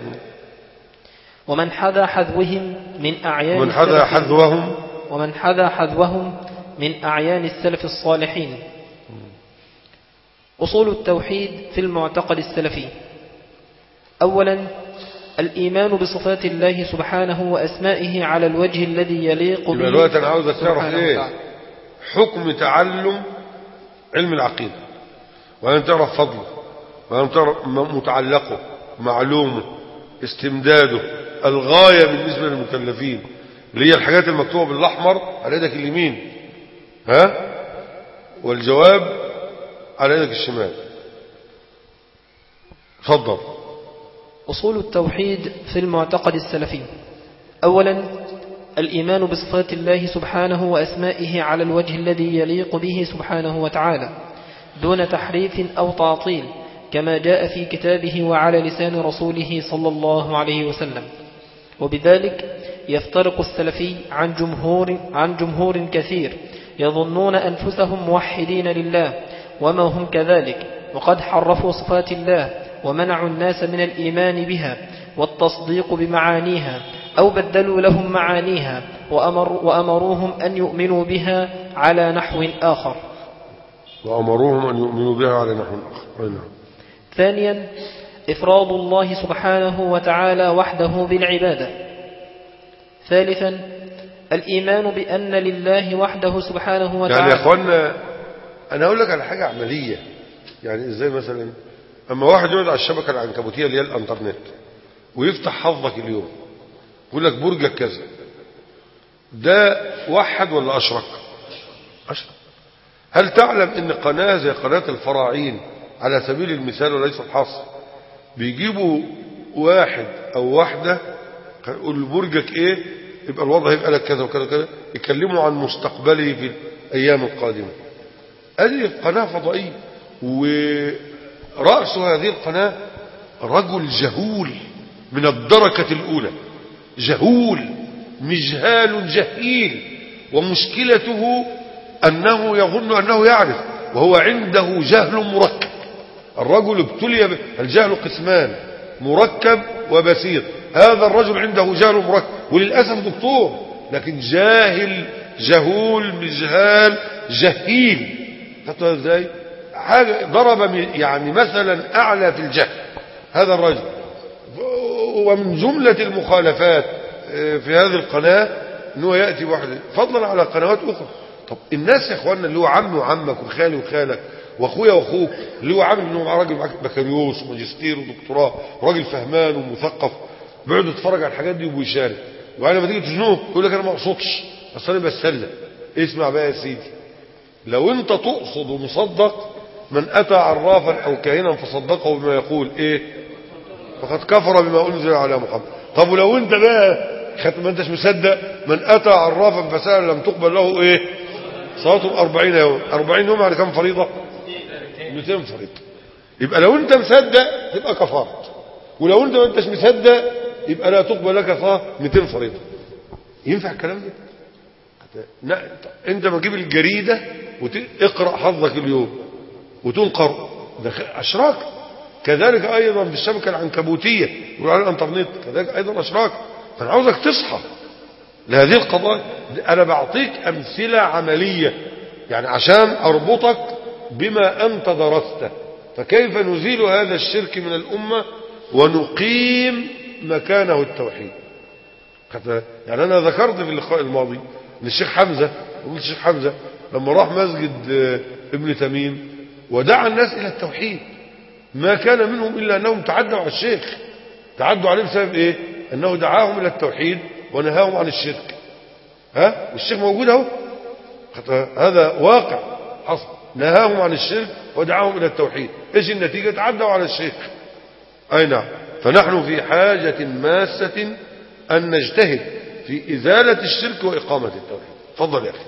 ومن حذا حذوهم من أعيان ومن حذا حذوهم ومن حذا حذوهم من أعيان السلف الصالحين. أصول التوحيد في المعتقد السلفي. أولا، الإيمان بصفات الله سبحانه وأسمائه على الوجه الذي يليق به. الوقت أنا عاوز تعرف إيه حكم تعلم علم العقيدة، وأن تعرف فضله، وأن تعرف متعلقه، معلومه، استمداده، الغاية بالنسبة للمكلفين اللي هي الحاجات المكتوبة بالأحمر على يدك اليمين، ها، والجواب على يدك الشمال. تفضل. أصول التوحيد في المعتقد السلفي. أولا، الإيمان بصفات الله سبحانه وأسمائه على الوجه الذي يليق به سبحانه وتعالى دون تحريف أو تعطيل كما جاء في كتابه وعلى لسان رسوله صلى الله عليه وسلم. وبذلك يفترق السلفي عن جمهور, عن جمهور كثير يظنون أنفسهم موحدين لله وما هم كذلك، وقد حرفوا صفات الله ومنعوا الناس من الإيمان بها والتصديق بمعانيها أو بدلوا لهم معانيها وأمر وأمروهم أن يؤمنوا بها على نحو آخر وأمروهم أن يؤمنوا بها على نحو آخر. ثانيا، إفراد الله سبحانه وتعالى وحده بالعبادة. ثالثا، الإيمان بأن لله وحده سبحانه وتعالى. يعني يا أخوانا أنا أقول لك على حاجة عملية، يعني إزاي مثلا أما واحد يقعد على الشبكة العنكبوتية اللي هي الانترنت ويفتح حظك اليوم يقول لك برجك كذا، ده وحد ولا أشرك؟ أشرك. هل تعلم ان قناة زي قناة الفراعين على سبيل المثال وليس الحصر بيجيبوا واحد او واحدة يقول برجك ايه، يبقى الوضع يبقى لك كذا وكذا كذا، يكلموا عن مستقبله في الايام القادمة. هذه قناة فضائية، ورأس هذه القناة رجل جهول من الدركة الاولى، جهول مجهال جهيل، ومشكلته أنه يظن أنه يعرف وهو عنده جهل مركب. الرجل ابتلي الجهل قسمان، مركب وبسيط. هذا الرجل عنده جهل مركب وللأسف دكتور، لكن جاهل جهول مجهال جهيل. فتوى ازاي حاجة ضرب يعني مثلا أعلى في الجهل هذا الرجل. ومن جملة المخالفات في هذه القناة أنه يأتي واحد فضلا على قنوات أخرى. طب الناس يا اخوانا اللي هو عمي وعمك وخالي وخالك واخويا واخوك اللي هو عامل انه راجل معاك بكالوريوس وماجستير ودكتوراه وراجل فهمان ومثقف بيقعد يتفرج على الحاجات دي وبيشارك، وبعد ما تيجي تزنوه يقول لك انا ما اقصدش اصل انا بتسلى. اسمع بقى يا سيدي، لو انت تقصد ومصدق من اتى عرافا او كاهنا فصدقه بما يقول ايه فقد كفر بما انزل على محمد. طب ولو انت بقى ما انتش مصدق من اتى عرافا فسال لم تقبل له ايه صلاته أربعين يوم. أربعين يوم على كم فريضة؟ مئتين فريضة. يبقى لو انت مصدق تبقى كفرت، ولو انت ما انتش مصدق يبقى لا تقبل لك صلاة مئتين فريضة. ينفع الكلام ده؟ انت ما تجيب الجريدة وتقرأ حظك اليوم وتنقر ده اشراك. كذلك ايضا بالشبكة العنكبوتية وعلى الانترنت كذلك ايضا اشراك. فانا عاوزك تصحى لهذه القضايا. أنا بعطيك أمثلة عملية يعني عشان أربطك بما أنت درسته. فكيف نزيل هذا الشرك من الأمة ونقيم مكانه التوحيد؟ يعني أنا ذكرت في اللقاء الماضي أن الشيخ حمزة، قلت الشيخ حمزة لما راح مسجد ابن تميم ودعا الناس إلى التوحيد ما كان منهم إلا أنهم تعدوا على الشيخ، تعدوا عليه بسبب إيه؟ أنه دعاهم إلى التوحيد ونهاهم عن الشرك. ها؟ الشيخ موجود اهو، هذا واقع حصل، نهاهم عن الشرك ودعاهم إلى التوحيد. إيش النتيجة؟ تعدوا على الشيخ. أي نعم. فنحن في حاجة ماسة أن نجتهد في إزالة الشرك وإقامة التوحيد. تفضل يا أخي.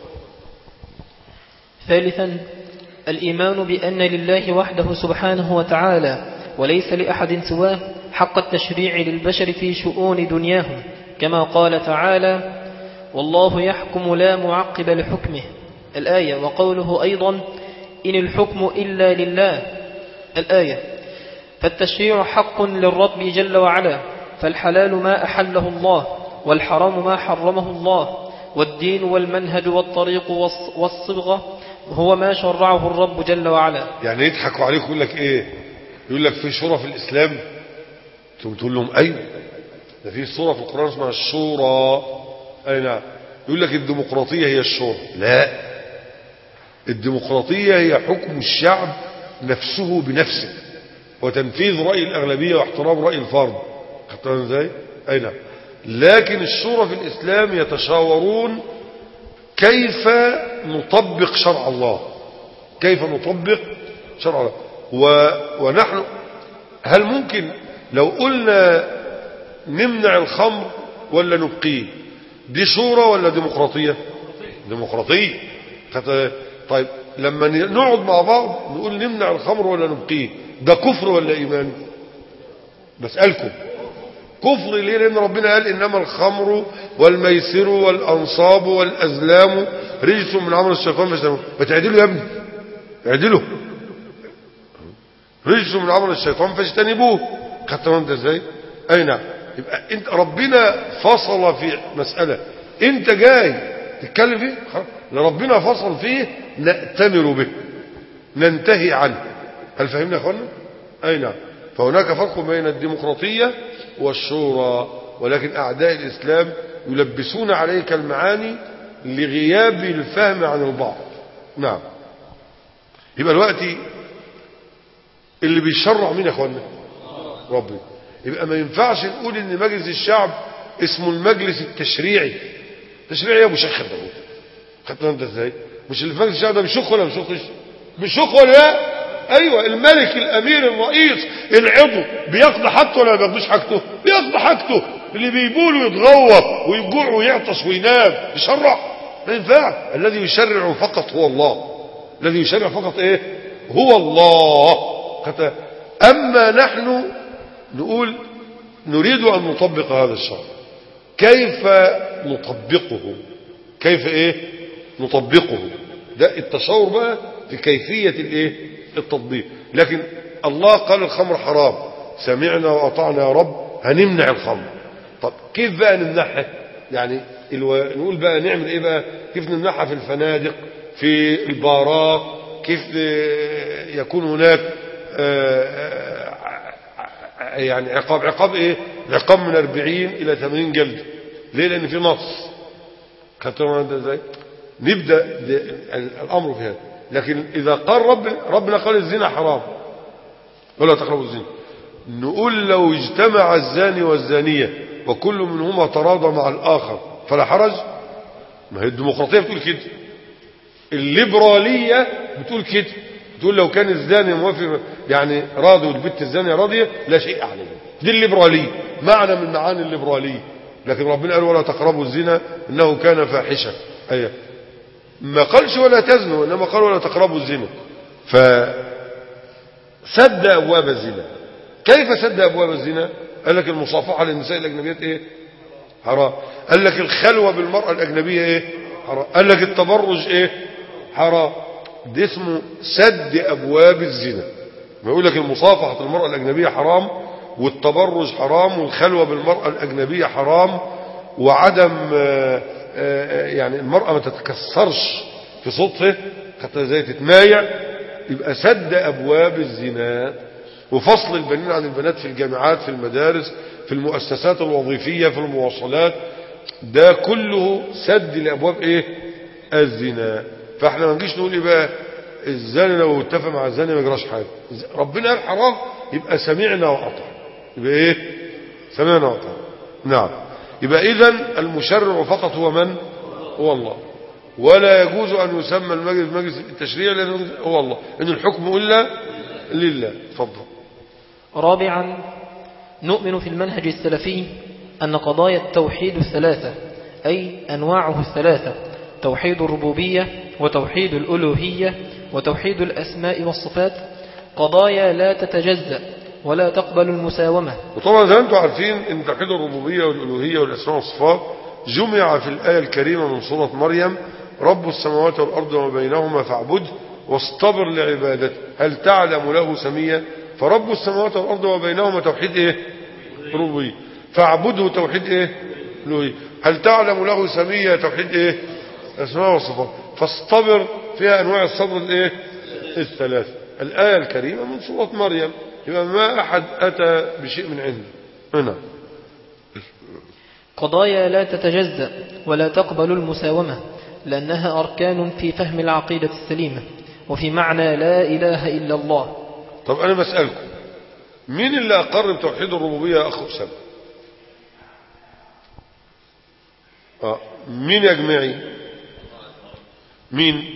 ثالثا الإيمان بأن لله وحده سبحانه وتعالى وليس لأحد سواه حق التشريع للبشر في شؤون دنياهم، كما قال تعالى: والله يحكم لا معقب لحكمه، الآية. وقوله أيضا: إن الحكم إلا لله، الآية. فالتشريع حق للرب جل وعلا، فالحلال ما أحله الله والحرام ما حرمه الله، والدين والمنهج والطريق والصبغة هو ما شرعه الرب جل وعلا. يعني يضحكوا عليك يقول لك إيه؟ يقول لك في شورى في الإسلام، تقول لهم أيوه ده في صورة في القرآن اسمها الشورى. أي نعم. يقول لك الديمقراطية هي الشورى. لا، الديمقراطية هي حكم الشعب نفسه بنفسه وتنفيذ رأي الأغلبية واحترام رأي الفرد. خدتها ازاي؟ أي نعم. لكن الشورى في الإسلام يتشاورون كيف نطبق شرع الله، كيف نطبق شرع الله. و... ونحن هل ممكن لو قلنا نمنع الخمر ولا نبقيه، دي شورى ولا ديمقراطية؟ ديمقراطية. طيب لما نقعد مع بعض نقول نمنع الخمر ولا نبقيه، ده كفر ولا إيمان؟ بسألكم. كفر ليه؟ لأن ربنا قال إنما الخمر والميسر والأنصاب والأزلام رجس من عمل الشيطان فاجتنبوه. ما تعدلوا يا ابني، اعدلوا، رجس من عمل الشيطان فاجتنبوه. خدت انت ازاي؟ اي نعم. يبقى انت ربنا فصل في مسألة انت جاي تتكلم فيه، ربنا فصل فيه نأتمر به ننتهي عنه. هل فهمنا يا اخوانا؟ اي نعم. فهناك فرق بين الديمقراطية والشورى، ولكن اعداء الاسلام يلبسون عليك المعاني لغياب الفهم عن البعض. نعم. يبقى الوقت اللي بيشرع مين يا اخوانا؟ ربنا. يبقى ما ينفعش نقول ان مجلس الشعب اسمه المجلس التشريعي. تشريعي يا ابو شيخ داوود. خدت انت ازاي؟ مش اللي في مجلس الشعب ده بيشخ ولا بيشخش؟ بيشخ ولا لا؟ ايوه. الملك الامير الرئيس العضو بيقضي حاجته ولا ما بيقضيش حاجته؟ بيقضي حاجته. اللي بيبول ويتغوط ويجوع ويعطش وينام يشرع؟ ما ينفعش. الذي يشرع فقط هو الله. الذي يشرع فقط ايه؟ هو الله. اما نحن نقول نريد ان نطبق هذا الشرع. كيف نطبقه؟ كيف ايه نطبقه؟ ده التصور بقى في كيفية الايه التطبيق. لكن الله قال الخمر حرام، سمعنا واطعنا يا رب، هنمنع الخمر. طب كيف بقى نمنعها؟ يعني الو... نقول بقى نعمل ايه بقى؟ كيف نمنعها في الفنادق، في البارات، كيف يكون هناك يعني عقاب عقاب ايه عقاب من أربعين الى ثمانين جلد. ليه؟ لان في نص. خدتوا ده ازاي؟ نبدا الامر في هذا. لكن اذا قال رب ربنا قال الزنا حرام ولا تقربوا الزنا، نقول لو اجتمع الزاني والزانيه وكل منهما تراضى مع الاخر فلا حرج. ما هي الديمقراطيه بتقول كده، الليبراليه بتقول كده، تقول لو كان الزاني موافق يعني راضي والبت الزانيه راضيه لا شيء عليه. دي الليبراليه، معنى من معاني الليبراليه. لكن ربنا قال ولا تقربوا الزنا انه كان فاحشه. ايوه. ما قالش ولا تزنوا، انما قال ولا تقربوا الزنا. فسد ابواب الزنا. كيف سد ابواب الزنا؟ قال لك المصافحه للنساء الاجنبيات ايه حرام. قال لك الخلوه بالمراه الاجنبيه ايه حرام. قال لك التبرج ايه حرام. ده اسمه سد ابواب الزنا. ما يقول لك المصافحه المراه الاجنبيه حرام، والتبرج حرام، والخلوه بالمراه الاجنبيه حرام، وعدم يعني المراه ما تتكسرش في صوتها حتى زي تتمايع. يبقى سد ابواب الزنا، وفصل البنين عن البنات في الجامعات، في المدارس، في المؤسسات الوظيفيه، في المواصلات، ده كله سد لأبواب إيه الزنا. فإحنا ما نجيش نقول إيه بقى الزاني لو اتفق مع الزاني ما يجراش حاجة. ربنا قال حرام يبقى سمعنا وأطعنا، يبقى إيه سمعنا وأطعنا. نعم. يبقى إذن المشرع فقط هو من؟ هو الله. ولا يجوز أن يسمى المجلس مجلس التشريع لأنه هو الله، إن الحكم إلا لله. تفضل. رابعا، نؤمن في المنهج السلفي أن قضايا التوحيد الثلاثة أي أنواعه الثلاثة، توحيد الربوبية وتوحيد الألوهية وتوحيد الأسماء والصفات، قضايا لا تتجزأ ولا تقبل المساومة. وطبعا زي ما انتم عارفين ان توحيد الربوبية والألوهية والأسماء والصفات جمع في الآية الكريمة من سورة مريم: رب السماوات والأرض وما بينهما فاعبده واصطبر لعبادته هل تعلم له سميا. فرب السماوات والأرض وما بينهما توحيد ايه ربوبية، فاعبده توحيد ايه ألوهية، هل تعلم له سميا توحيد ايه أسماء والصفات. فاصطبر فيها أنواع الصبر الايه الثلاث. الآية الكريمة من سورة مريم. يبقى ما أحد أتى بشيء من عنده هنا. قضايا لا تتجزأ ولا تقبل المساومة لأنها أركان في فهم العقيدة السليمة وفي معنى لا إله إلا الله. طب أنا بسألكم، مين اللي أقر بتوحيد الربوبية يا أخ أسامة؟ آه. مين يا جماعي؟ مين؟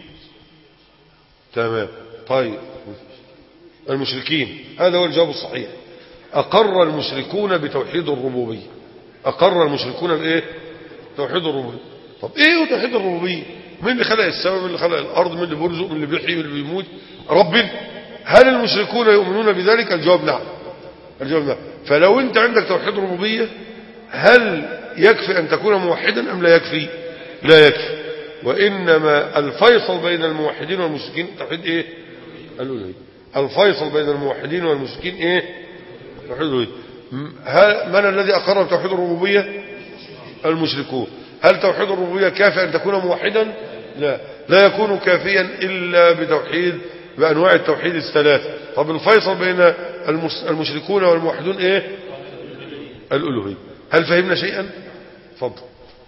تمام. طيب المشركين، هذا هو الجواب الصحيح. أقر المشركون بتوحيد الربوبية، أقر المشركون بإيه توحيد الربوبية. طب إيه هو توحيد الربوبية؟ مين اللي خلق السماء، مين اللي خلق الأرض، مين اللي بيرزق، مين اللي بيحيي، مين اللي بيموت؟ ربنا. هل المشركون يؤمنون بذلك؟ الجواب نعم. الجواب نعم. فلو أنت عندك توحيد ربوبية هل يكفي أن تكون موحدا أم لا يكفي؟ لا يكفي. وإنما الفيصل بين الموحدين والمشركين توحيد إيه الألوهية. الفيصل بين الموحدين والمشركين إيه توحيد الألوهية. من الذي أقر بتوحيد الربوبية؟ المشركون. هل توحيد الربوبية كافي أن تكون موحدا؟ لا، لا يكون كافيا إلا بتوحيد بأنواع التوحيد الثلاث. طب الفيصل بين المشركون والموحدون إيه الألوهية. هل فهمنا شيئا؟ فضل.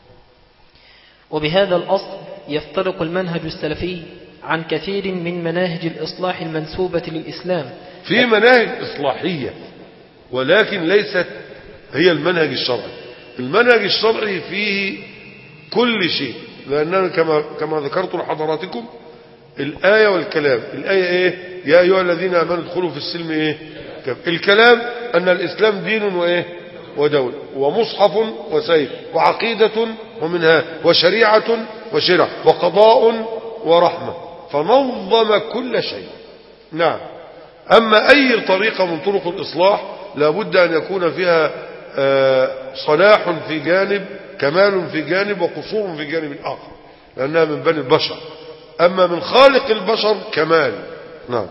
وبهذا الأصل يفترق المنهج السلفي عن كثير من مناهج الإصلاح المنسوبة للإسلام. في مناهج إصلاحية ولكن ليست هي المنهج الشرعي. المنهج الشرعي فيه كل شيء، لأننا كما كما ذكرت لحضراتكم الآية والكلام. الآية إيه؟ يا أيها الذين آمنوا ادخلوا في السلم إيه؟ الكلام أن الإسلام دين وإيه ودولة ومصحف وسيف وعقيدة ومنهاج وشريعة وشرع وقضاء ورحمة، فنظم كل شيء. نعم. أما أي طريقة من طرق الإصلاح لابد أن يكون فيها صلاح في جانب، كمال في جانب، وقصور في جانب آخر، لأنها من بني البشر. أما من خالق البشر كمال. نعم.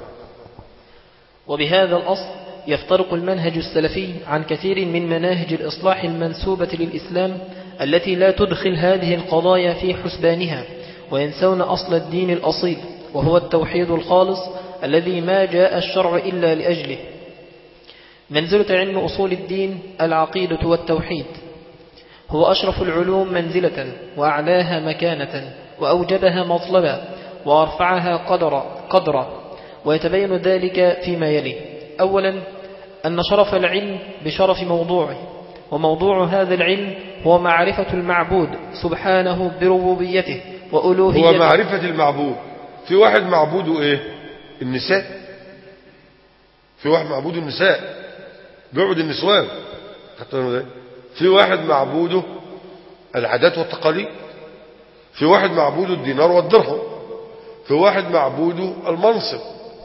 وبهذا الأصل يفترق المنهج السلفي عن كثير من مناهج الإصلاح المنسوبة للإسلام التي لا تدخل هذه القضايا في حسبانها، وينسون أصل الدين الأصيل وهو التوحيد الخالص الذي ما جاء الشرع إلا لأجله. منزلة علم أصول الدين العقيدة والتوحيد هو أشرف العلوم منزلة وأعلاها مكانة وأوجبها مطلبا وأرفعها قدرا قدرا ويتبين ذلك فيما يلي. أولا، أن شرف العلم بشرف موضوعه، وموضوع هذا العلم هو معرفة المعبود سبحانه بربوبيته وألوهيته. هو معرفة المعبود. في واحد معبوده إيه النساء، في واحد معبوده النساء بيعبد النسوان. في واحد معبوده العادات والتقاليد، في واحد معبوده الدينار والدرهم، في واحد معبوده المنصب،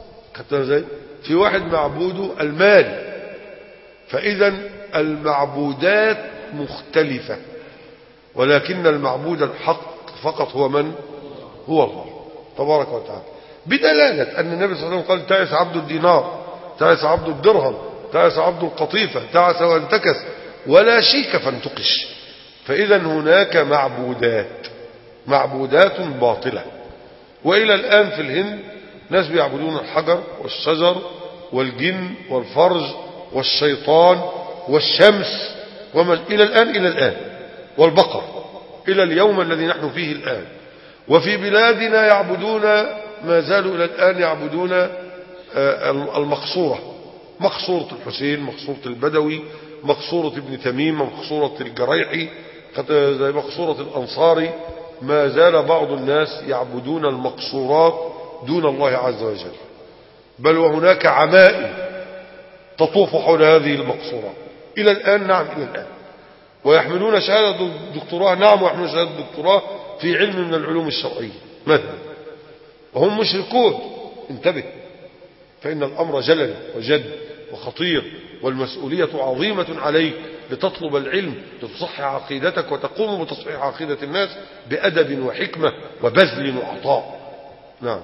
في واحد معبوده المال. فإذا المعبودات مختلفة، ولكن المعبود الحق فقط هو من؟ هو الله تبارك وتعالى، بدلالة أن النبي صلى الله عليه وسلم قال تعس عبد الدينار، تعس عبد الدرهم، تعس عبد القطيفة، تعس وانتكس ولا شيك فانتقش. فإذا هناك معبودات معبودات باطلة. وإلى الآن في الهند ناس بيعبدون الحجر والشجر والجن والفرج والشيطان والشمس ومن إلى الآن إلى الآن والبقر إلى اليوم الذي نحن فيه الآن. وفي بلادنا يعبدون، ما زالوا إلى الآن يعبدون المقصورة، مقصورة الحسين، مقصورة البدوي، مقصورة ابن تميم، مقصورة الجريحي، زي مقصورة الأنصاري. ما زال بعض الناس يعبدون المقصورات دون الله عز وجل، بل وهناك عمائم تطوف حول هذه المقصورات إلى الآن. نعم إلى الآن. ويحملون شهادة دكتوراه، نعم ويحملون شهادة دكتوراه في علم من العلوم الشرعية مثلا، وهم مشركون. انتبه، فإن الأمر جلل وجد وخطير، والمسؤولية عظيمة عليك لتطلب العلم لتصحح عقيدتك وتقوم بتصحيح عقيدة الناس بأدب وحكمة وبذل وعطاء. نعم.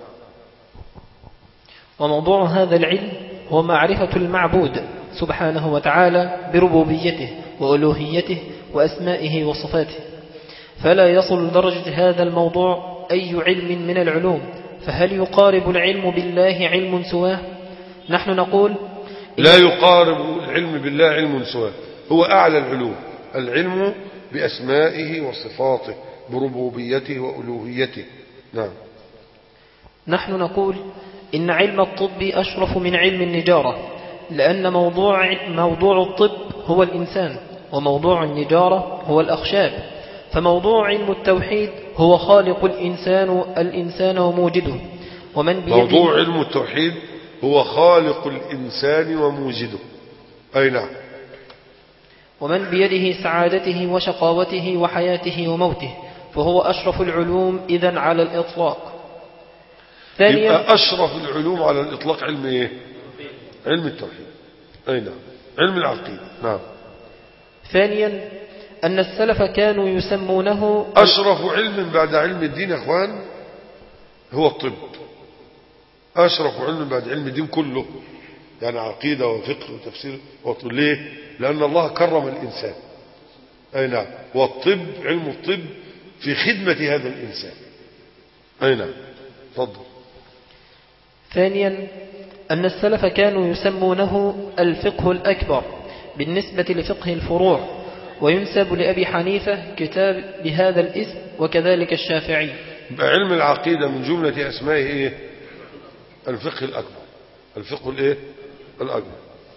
وموضوع هذا العلم هو معرفة المعبود سبحانه وتعالى بربوبيته وألوهيته وأسمائه وصفاته، فلا يصل لدرجة هذا الموضوع أي علم من العلوم. فهل يقارب العلم بالله علم سواه؟ نحن نقول لا يقارب العلم بالله علم سواه، هو أعلى العلوم، العلم بأسمائه وصفاته بربوبيته وألوهيته. نعم. نحن نقول إن علم الطب أشرف من علم النجارة، لأن موضوع, موضوع الطب هو الإنسان، وموضوع النجارة هو الأخشاب. فموضوع علم التوحيد هو خالق الإنسان الإنسان وموجده، ومن بيده موضوع علم التوحيد هو خالق الإنسان وموجده. أي نعم. ومن بيده سعادته وشقاوته وحياته وموته، فهو أشرف العلوم إذن على الإطلاق. ثانيا، أشرف العلوم على الإطلاق علم إيه؟ علم التوحيد. أي نعم، علم العقيدة. نعم. ثانيا، أن السلف كانوا يسمونه أشرف علم بعد علم الدين يا أخوان هو الطب. أشرف علم بعد علم الدين كله، يعني عقيدة وفقه وتفسير وطب. ليه؟ لأن الله كرم الإنسان. أي نعم. والطب، علم الطب في خدمة هذا الإنسان. أي نعم. تفضل. ثانيا، أن السلف كانوا يسمونه الفقه الأكبر بالنسبة لفقه الفروع، وينسب لأبي حنيفة كتاب بهذا الاسم، وكذلك الشافعي. علم العقيدة من جملة أسمائه إيه؟ الفقه الأكبر. الفقه الإيه؟ الأكبر.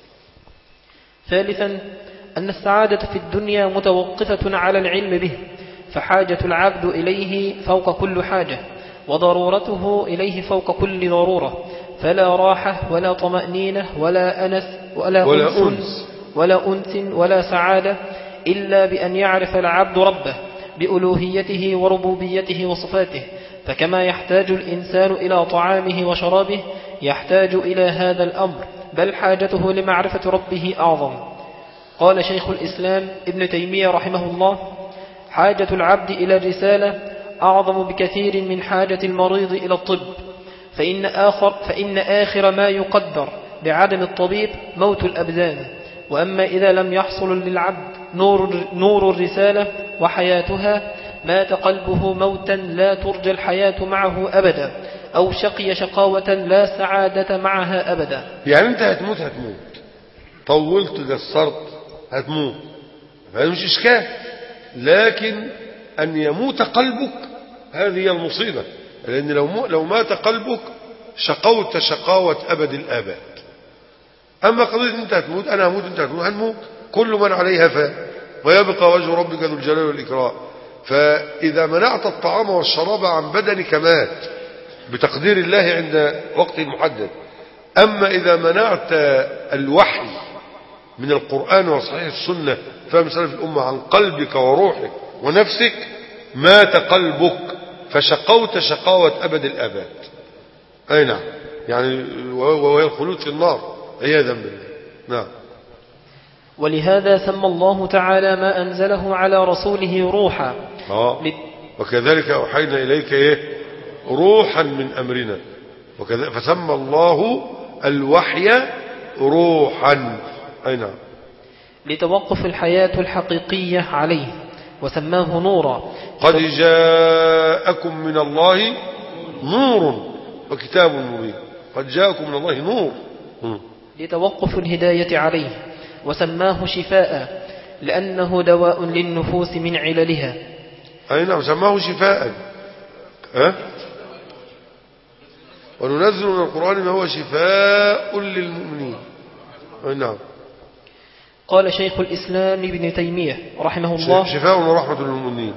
ثالثا، أن السعادة في الدنيا متوقفة على العلم به، فحاجة العبد إليه فوق كل حاجة، وضرورته إليه فوق كل ضرورة، فلا راحة ولا طمأنينة ولا أنس ولا, ولا أنس, أنس ولا أنس ولا سعادة إلا بأن يعرف العبد ربه بألوهيته وربوبيته وصفاته. فكما يحتاج الإنسان إلى طعامه وشرابه يحتاج إلى هذا الأمر، بل حاجته لمعرفة ربه أعظم. قال شيخ الإسلام ابن تيمية رحمه الله: حاجة العبد إلى الرسالة أعظم بكثير من حاجة المريض إلى الطب، فإن آخر, فإن آخر ما يقدر لعدم الطبيب موت الأبدان. وأما إذا لم يحصل للعبد نور, نور الرسالة وحياتها مات قلبه موتا لا ترجى الحياة معه أبدا، أو شقي شقاوة لا سعادة معها أبدا. يعني أنت هتموت هتموت، طولت قصرت هتموت، فهذا مش إشكال. لكن أن يموت قلبك هذه هي المصيبة، لأن لو لو مات قلبك شقوت شقاوة أبد الآباد. أما قضية أنت هتموت، أنا هموت أنت هتموت، هنموت، كل من عليها فان، ويبقى وجه ربك ذو الجلال والإكرام. فإذا منعت الطعام والشراب عن بدنك مات بتقدير الله عند وقت محدد. أما إذا منعت الوحي من القرآن وصحيح السنة فهم سلف الأمة عن قلبك وروحك ونفسك مات قلبك، فشقوت شقاوة أبد الآباد. أي نعم، يعني وهي الخلود في النار عياذا بالله. نعم. ولهذا سمى الله تعالى ما أنزله على رسوله روحا. آه. وكذلك أوحينا إليك إيه؟ روحا من أمرنا. وكذلك فسمى الله الوحي روحا. أي نعم. لتوقف الحياة الحقيقية عليه، وسماه نورا. قد جاءكم من الله نور وكتاب مبين. قد جاءكم من الله نور. لتوقف الهداية عليه، وسماه شفاء، لأنه دواء للنفوس من عللها. أي نعم، سماه شفاء. أه؟ وننزل من القرآن ما هو شفاء للمؤمنين. أي نعم. قال شيخ الإسلام ابن تيمية رحمه الله شفاء ورحمة للمؤمنين.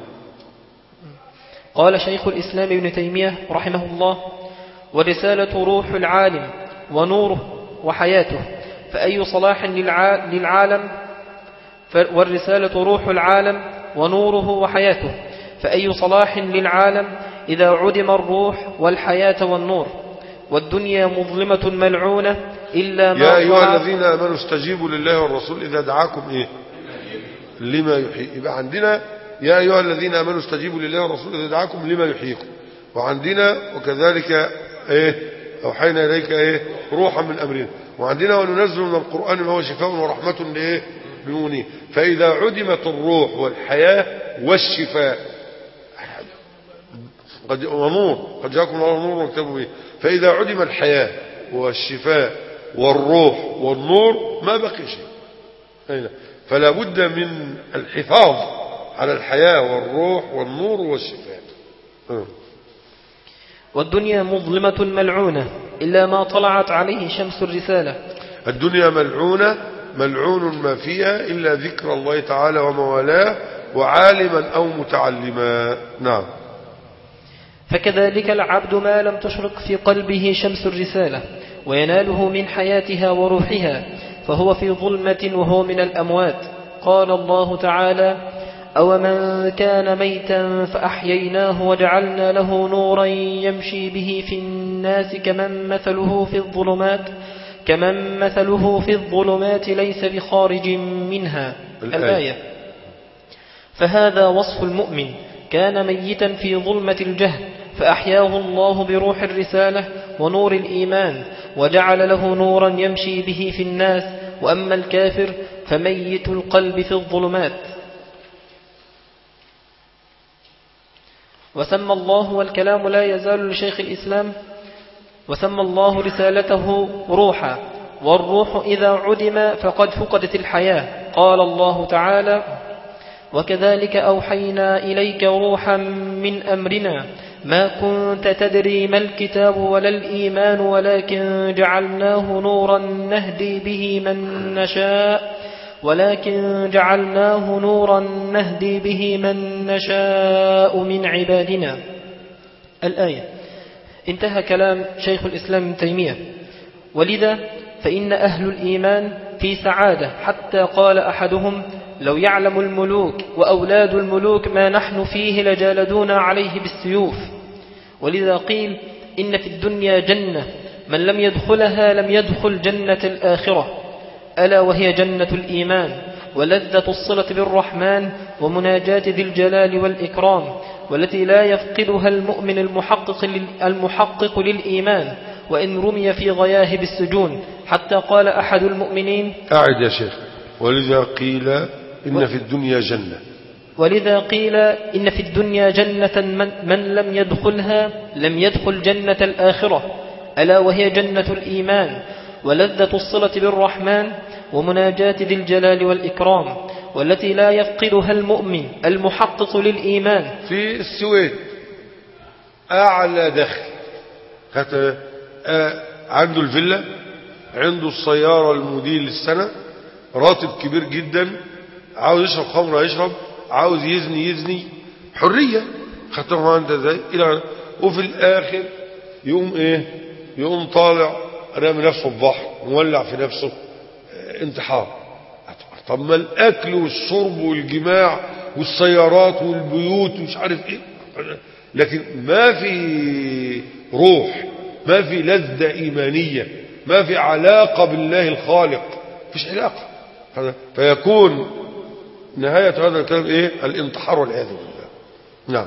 قال شيخ الإسلام ابن تيمية رحمه الله: ورسالة روح العالم ونوره وحياته، فأي صلاح للعالم والرسالة روح العالم ونوره وحياته، فأي صلاح للعالم إذا عدم الروح والحياة والنور، والدنيا مظلمة ملعونة إلا ما يا أيها الذين آمنوا استجيبوا لله والرسول إذا دعاكم إيه لما يحيي. يبقى عندنا يا أيها الذين آمنوا استجيبوا لله والرسول إذا دعاكم لما يحييكم، وعندنا وكذلك إيه أوحينا إليك إيه روحا من أمرنا، وعندنا وننزل من القرآن ما هو شفاء ورحمة لإيه للمؤمنين. فإذا عدمت الروح والحياة والشفاء قد ونور قد جاءكم الله نور واكتبوا به، فإذا عدم الحياة والشفاء والروح والنور ما بقي شيء. فلا بد من الحفاظ على الحياة والروح والنور والشفاء. والدنيا مظلمة ملعونة إلا ما طلعت عليه شمس الرسالة. الدنيا ملعونة ملعون ما فيها إلا ذكر الله تعالى وموالاه وعالما أو متعلما. نعم. فكذلك العبد ما لم تشرق في قلبه شمس الرسالة ويناله من حياتها وروحها فهو في ظلمة وهو من الأموات. قال الله تعالى: أومن كان ميتا فأحييناه وجعلنا له نورا يمشي به في الناس كمن مثله في الظلمات كمن مثله في الظلمات ليس بخارج منها. الآية. فهذا وصف المؤمن، كان ميتا في ظلمة الجهل فأحياه الله بروح الرسالة ونور الإيمان وجعل له نورا يمشي به في الناس. وأما الكافر فميت القلب في الظلمات. وسمى الله والكلام لا يزال لشيخ الإسلام وسمى الله رسالته روحا، والروح إذا عدم فقد فقدت الحياة. قال الله تعالى: وكذلك أوحينا إليك روحا من أمرنا ما كنت تدري ما الكتاب ولا الإيمان ولكن جعلناه نورا نهدي به من نشاء ولكن جعلناه نورا نهدي به من نشاء من عبادنا. الآية. انتهى كلام شيخ الإسلام ابن تيمية. ولذا فإن أهل الإيمان في سعادة، حتى قال أحدهم: لو يعلم الملوك وأولاد الملوك ما نحن فيه لجالدونا عليه بالسيوف. ولذا قيل: إن في الدنيا جنة من لم يدخلها لم يدخل جنة الآخرة، ألا وهي جنة الإيمان ولذة الصلة بالرحمن ومناجاة ذي الجلال والإكرام، والتي لا يفقدها المؤمن المحقق, المحقق للإيمان وإن رمي في غياهب السجون. حتى قال أحد المؤمنين: أعد يا شيخ. ولذا قيل إن في الدنيا جنة ولذا قيل إن في الدنيا جنة من, من لم يدخلها لم يدخل جنة الآخرة، ألا وهي جنة الإيمان ولذة الصلة بالرحمن ومناجاة ذي الجلال والإكرام، والتي لا يفقدها المؤمن المحقق للإيمان. في السويد أعلى دخل عنده الفيلا، عنده السيارة الموديل للسنة، راتب كبير جدا، عاوز يشرب خمر يشرب، عاوز يزني يزني، حرية. خدتها انت ازاي الى وفي الاخر يقوم ايه يقوم طالع رامي نفسه في بحر مولع في نفسه، انتحار. طب ما الاكل والشرب والجماع والسيارات والبيوت ومش عارف ايه، لكن ما في روح، ما في لذة ايمانية، ما في علاقة بالله الخالق، مفيش علاقة. فيكون نهاية هذا الكلام ايه؟ الانتحار والعياذ بالله. نعم.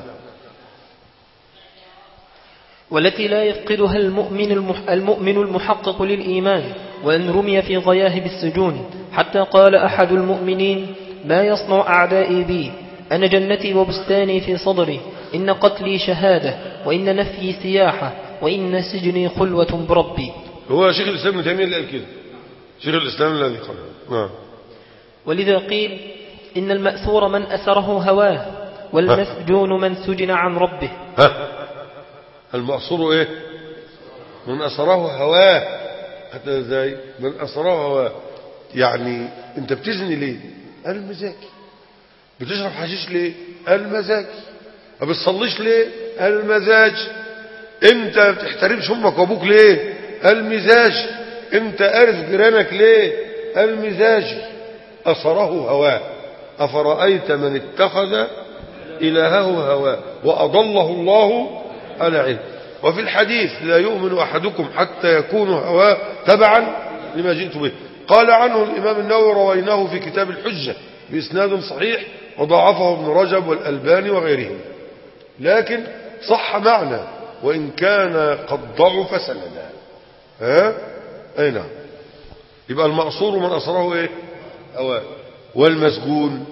والتي لا يفقدها المؤمن المؤمن المحقق للإيمان وإن رمي في غياهب السجون. حتى قال أحد المؤمنين: ما يصنع أعدائي بي؟ أنا جنتي وبستاني في صدري، إن قتلي شهادة وإن نفيي سياحة وإن سجني خلوة بربي. هو شيخ الإسلام ابن تيمية اللي قال كده، شيخ الإسلام الذي قال. نعم. ولذا قيل: إن المأثور من أسره هواه والمسجون من سجن عن ربه. ها المأثور ايه؟ من أسره هواه. حتى ازاي من أسره هواه؟ يعني انت بتزني ليه؟ قال المزاج. بتشرب حشيش ليه؟ قال المزاج. ما بتصليش ليه؟ قال المزاج. انت بتحترمش امك وابوك ليه؟ قال المزاج. انت قارف جيرانك ليه؟ قال المزاج. أسره هواه. أفرأيت من اتخذ إلهه هواه وأضله الله على علم. وفي الحديث لا يؤمن أحدكم حتى يكون هواه تبعا لما جئت به. قال عنه الإمام النووي رويناه في كتاب الحجة بإسناد صحيح وضعفه ابن رجب والألباني وغيرهم، لكن صح معنى وإن كان قد ضعف سندا. ها أي نعم. يبقى المأصور من أسره إيه؟ هواه. والمسجون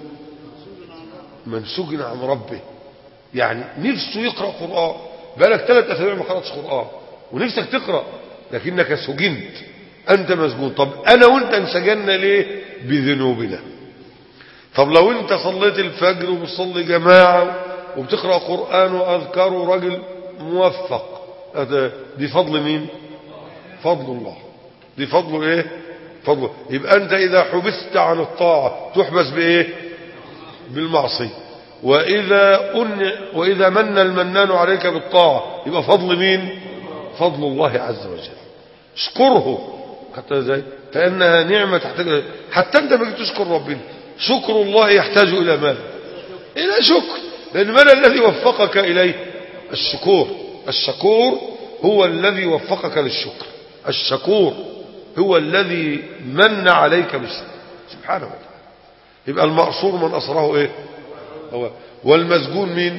من سجن عن ربه. يعني نفسه يقرأ قرآن، بقالك ثلاث أسابيع ما قرأتش قرآن ونفسك تقرأ لكنك سجنت، أنت مسجون. طب أنا وأنت انسجننا ليه؟ بذنوبنا. طب لو أنت صليت الفجر وبتصلي جماعة وبتقرأ قرآن وأذكار وراجل موفق، دي فضل مين؟ فضل الله. دي فضل إيه؟ فضل. يبقى أنت إذا حبست عن الطاعة تحبس بإيه؟ بالمعصية. وإذا, أن وإذا من المنان عليك بالطاعة يبقى فضل مين؟ فضل الله عز وجل. اشكره حتى ازاي؟ فإنها نعمة تحتاج. حتى أنت ما تشكر ربنا، شكر الله يحتاج إلى ماذا؟ إلى شكر. لأن من الذي وفقك إليه؟ الشكور. الشكور هو الذي وفقك للشكر. الشكور هو الذي من عليك بالشكر سبحانه وتعالى. يبقى المأصور من أسره إيه؟ هو. والمسجون مين؟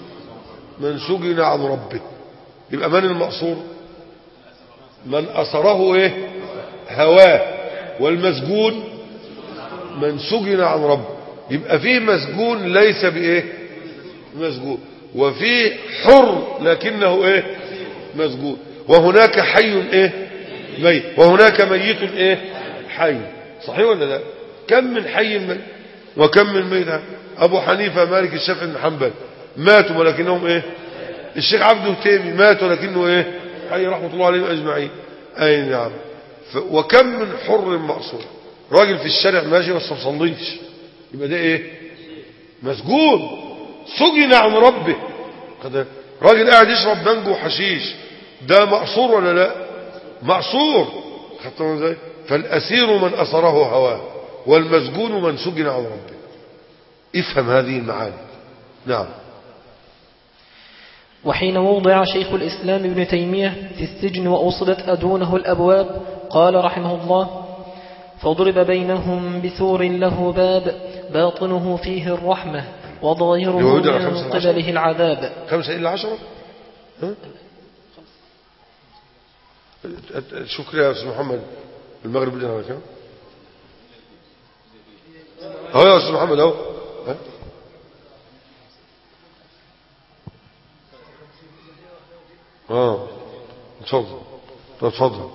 من سجن عن ربه. يبقى من المأصور؟ من أسره إيه؟ هواه. والمسجون من سجن عن ربه. يبقى فيه مسجون ليس بإيه؟ مسجون، وفيه حر لكنه إيه؟ مسجون. وهناك حي إيه؟ ميت. وهناك ميت إيه؟ حي. صحيح ولا لا؟ كم من حي ميت وكم من ميت. أبو حنيفة مالك الشافعي بن حنبل ماتوا ولكنهم إيه؟ الشيخ عبد التيمي مات ولكنه إيه؟ حي رحمة الله عليهم أجمعين. أي نعم. وكم من حر مأصور. راجل في الشارع ماشي بس ما صليش، يبقى ده إيه؟ مسجون سجن عن ربه. راجل قاعد يشرب بنجو وحشيش، ده مأصور ولا لا؟ مأصور. خدتوا ازاي؟ فالأسير من أسره هواه والمسجون من سجن عن ربه. افهم هذه المعاني. نعم. وحين وضع شيخ الإسلام ابن تيمية في السجن وأوصدت أدونه الأبواب قال رحمه الله: فضرب بينهم بسور له باب باطنه فيه الرحمة وظاهره من قبله العذاب. خمسة إلا عشرة. شكرا يا أستاذ محمد. المغرب بدنا كم؟ اهو يا أستاذ محمد اهو. اه اتفضل اتفضل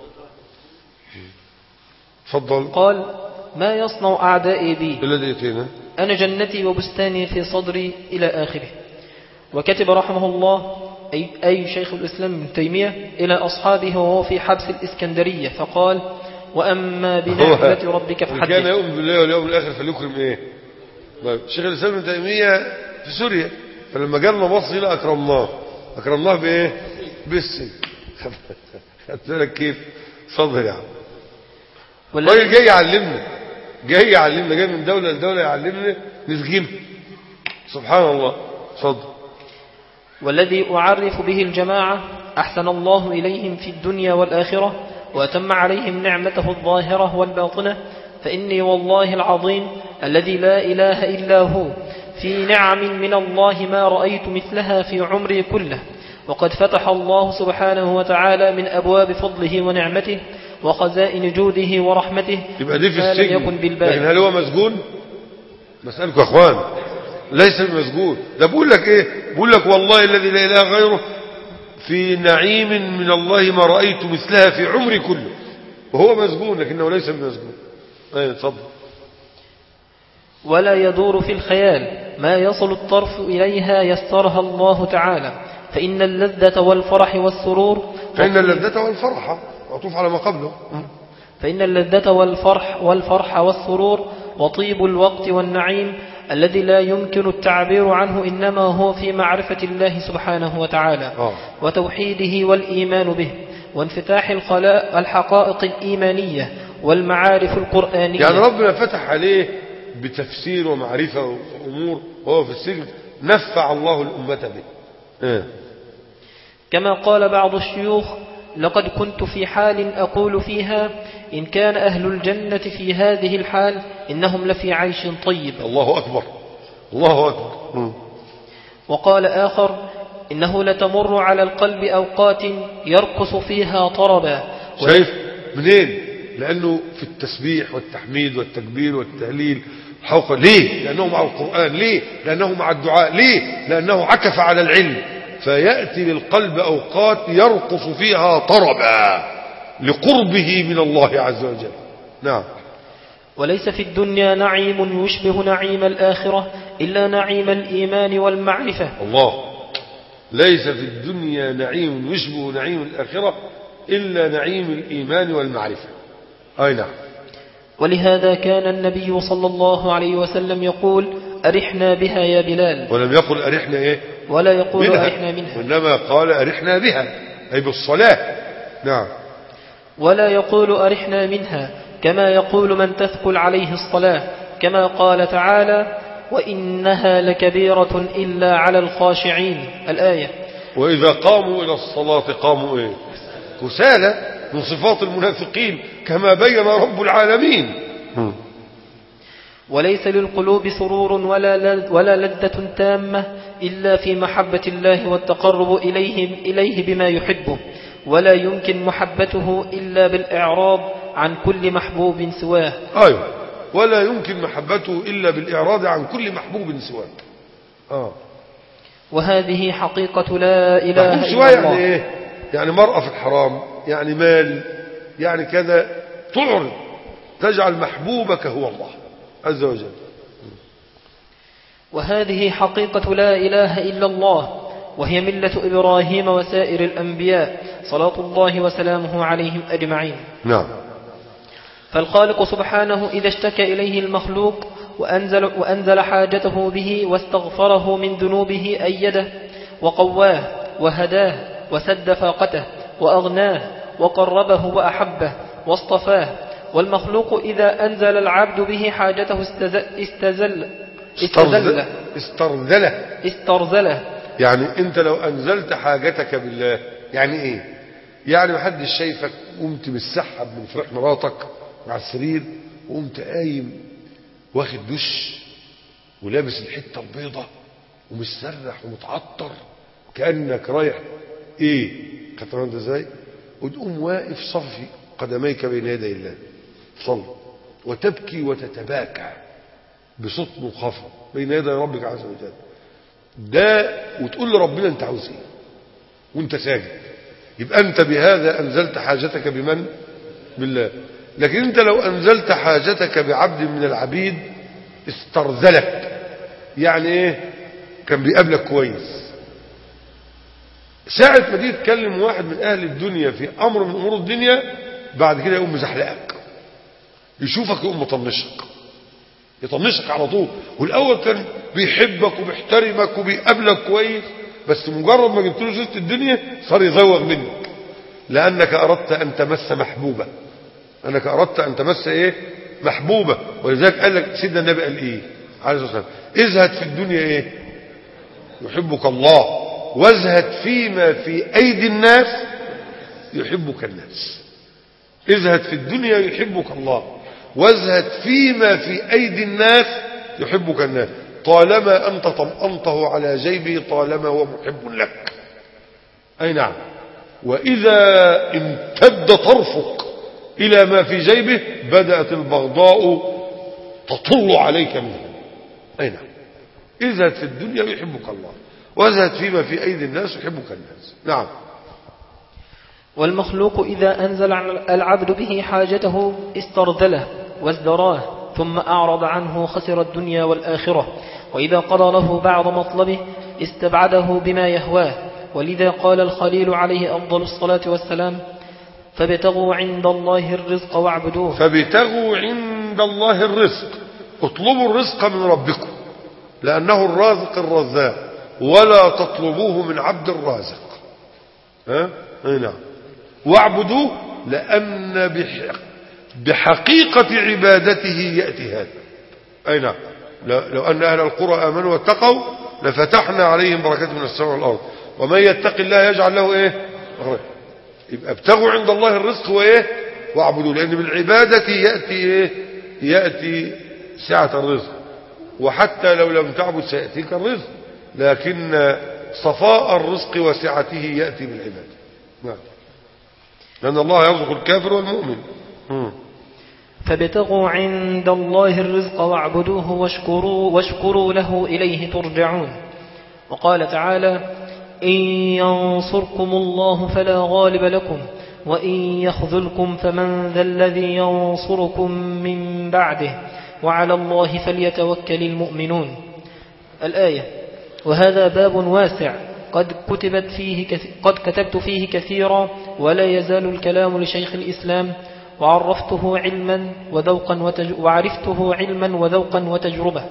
اتفضل. قال: ما يصنع أعدائي بي الذي أنا جنتي وبستاني في صدري إلى آخره. وكتب رحمه الله أي, أي شيخ الإسلام ابن تيمية إلى أصحابه وهو في حبس الإسكندرية فقال: وأما بنعمة ربك فحدث. كان يؤمن بالله واليوم الآخر فليكرم إيه؟ شيخ الإسلام ابن تيمية في سوريا، فلما جالنا مصر هنا أكرمناه. أكرمناه بإيه؟ بالسن. خدت بالك كيف؟ صدر يا عم. الراجل جاي يعلمنا، جاي يعلمنا، جاي من دولة لدولة يعلمنا نسجنه. سبحان الله. صدر. والذي أعرف به الجماعة أحسن الله إليهم في الدنيا والآخرة وأتم عليهم نعمته الظاهرة والباطنة، فإني والله العظيم الذي لا إله إلا هو في نعم من الله ما رأيت مثلها في عمري كله، وقد فتح الله سبحانه وتعالى من أبواب فضله ونعمته وخزائن جوده ورحمته يبقى دي في ما لم السجن. يكن بالبال. لكن هل هو مسجون؟ مسألكم يا أخوان، ليس بمسجون. ده بقول لك إيه؟ بقول لك والله الذي لا إله غيره في نعيم من الله ما رأيت مثلها في عمري كله، وهو مسجون لكنه ليس بمسجون. أين اتفضل. ولا يدور في الخيال ما يصل الطرف إليها يسرها الله تعالى. فإن اللذة والفرح والسرور فإن اللذة والفرح معطوف على ما قبله. فإن اللذة والفرح والفرح والسرور وطيب الوقت والنعيم الذي لا يمكن التعبير عنه إنما هو في معرفة الله سبحانه وتعالى آه. وتوحيده والإيمان به وانفتاح الحقائق الإيمانية والمعارف القرآنية. يعني ربنا فتح عليه بتفسير ومعرفة وأمور وهو في السجن نفع الله الأمة به. آه. كما قال بعض الشيوخ: لقد كنت في حال أقول فيها إن كان أهل الجنة في هذه الحال إنهم لفي عيش طيب. الله أكبر الله أكبر. م. وقال آخر: إنه لتمر على القلب أوقات يرقص فيها طربا. شايف منين؟ لأنه في التسبيح والتحميد والتكبير والتهليل حوقا. ليه؟ لأنه مع القرآن. ليه؟ لأنه مع الدعاء. ليه؟ لأنه عكف على العلم، فيأتي للقلب أوقات يرقص فيها طربا لقربه من الله عز وجل. نعم. وليس في الدنيا نعيم يشبه نعيم الآخرة إلا نعيم الإيمان والمعرفة. الله. ليس في الدنيا نعيم يشبه نعيم الآخرة إلا نعيم الإيمان والمعرفة. أي نعم. ولهذا كان النبي صلى الله عليه وسلم يقول: أرحنا بها يا بلال. ولم يقل أرحنا إيه؟ ولا يقول منها. أرحنا منها، وإنما قال أرحنا بها أي بالصلاة. نعم. ولا يقول أرحنا منها كما يقول من تثقل عليه الصلاة، كما قال تعالى: وإنها لكبيرة إلا على الخاشعين. الآية. وإذا قاموا إلى الصلاة قاموا إيه؟ كسالى، من صفات المنافقين كما بين رب العالمين. م. وليس للقلوب سرور ولا ولا لذة تامة إلا في محبة الله والتقرب إليه, إليه بما يحبه، ولا يمكن محبته إلا بالإعراض عن كل محبوب سواه. أيوة. ولا يمكن محبته إلا بالإعراض عن كل محبوب سواه. آه. وهذه حقيقة لا إله إلا الله. يعني إيه؟ يعني مرأة في الحرام، يعني مال، يعني كذا، تعرض تجعل محبوبك هو الله عز وجل. وهذه حقيقة لا إله إلا الله، وهي ملة إبراهيم وسائر الأنبياء صلاة الله وسلامه عليهم أجمعين. نعم. فالخالق سبحانه إذا اشتكى إليه المخلوق وأنزل, وأنزل حاجته به واستغفره من ذنوبه أيده وقواه وهداه وسد فاقته وأغناه وقربه وأحبه واصطفاه. والمخلوق إذا أنزل العبد به حاجته استزل استزل استرذله استرذله استرذله يعني أنت لو أنزلت حاجتك بالله يعني إيه؟ يعني محدش شايفك قمت بالسحب من فرح مراتك مع السرير وقمت قايم واخد دش ولابس الحتة البيضة ومتسرح ومتعطر كأنك رايح ايه خدتها انت ازاي، وتقوم واقف صفي قدميك بين يدي الله صل وتبكي وتتباكى بصوت منخفض بين يدي ربك عز وجل ده، وتقول لربنا انت عاوز ايه وانت ساجد. يبقى انت بهذا انزلت حاجتك بمن؟ بالله. لكن انت لو انزلت حاجتك بعبد من العبيد استرذلك، يعني ايه؟ كان بيقابلك كويس، ساعة ما تيجي تكلم واحد من اهل الدنيا في امر من امور الدنيا بعد كده يقوم مزحلقك، يشوفك يقوم مطنشك يطنشك على طول. والاول كان بيحبك وبيحترمك وبيقابلك كويس، بس مجرد ما جبت له سيره الدنيا صار يزوغ منك، لانك اردت ان تمس محبوبه، انك اردت ان تمس ايه؟ محبوبه. ولذلك قال لك سيدنا النبي قال ايه عليه الصلاه والسلام؟ ازهد في الدنيا ايه؟ يحبك الله، وازهد فيما في ايدي الناس يحبك الناس. ازهد في الدنيا يحبك الله، وازهد فيما في ايدي الناس يحبك الناس. طالما انت طمأنته على جيبه طالما هو محب لك. اي نعم. واذا امتد طرفك الى ما في جيبه بدأت البغضاء تطل عليك منه. اي نعم. ازهد في الدنيا يحبك الله، وازهد فيما في ايدي الناس يحبك الناس. نعم. والمخلوق إذا أنزل العبد به حاجته استرذله وازدراه ثم أعرض عنه خسر الدنيا والآخرة. وإذا قضى له بعض مطلبه استبعده بما يهواه. ولذا قال الخليل عليه أفضل الصلاة والسلام: فابتغوا عند الله الرزق واعبدوه. فابتغوا عند الله الرزق، اطلبوا الرزق من ربكم لأنه الرازق الرزاق، ولا تطلبوه من عبد الرازق. ها؟ نعم. واعبدوه لأن بحق بحقيقة عبادته يأتي هذا. أي نعم. لو أن أهل القرى آمنوا واتقوا لفتحنا عليهم بركات من السماء والأرض ومن يتق الله يجعل له إيه؟ يبقى ابتغوا عند الله الرزق وإيه؟ واعبدوا، لأن بالعبادة يأتي إيه؟ يأتي سعة الرزق، وحتى لو لم تعبد سيأتيك الرزق، لكن صفاء الرزق وسعته يأتي بالعبادة. نعم. لأن الله يرزق الكافر والمؤمن. مم. فابتغوا عند الله الرزق واعبدوه واشكروا, واشكروا له إليه ترجعون. وقال تعالى: إن ينصركم الله فلا غالب لكم وإن يخذلكم فمن ذا الذي ينصركم من بعده وعلى الله فليتوكل المؤمنون. الآية. وهذا باب واسع قد كتبت فيه قد كتبت فيه كثيرا، ولا يزال الكلام لشيخ الإسلام، وعرفته علما وذوقا وتج... وعرفته علما وذوقا وتجربة.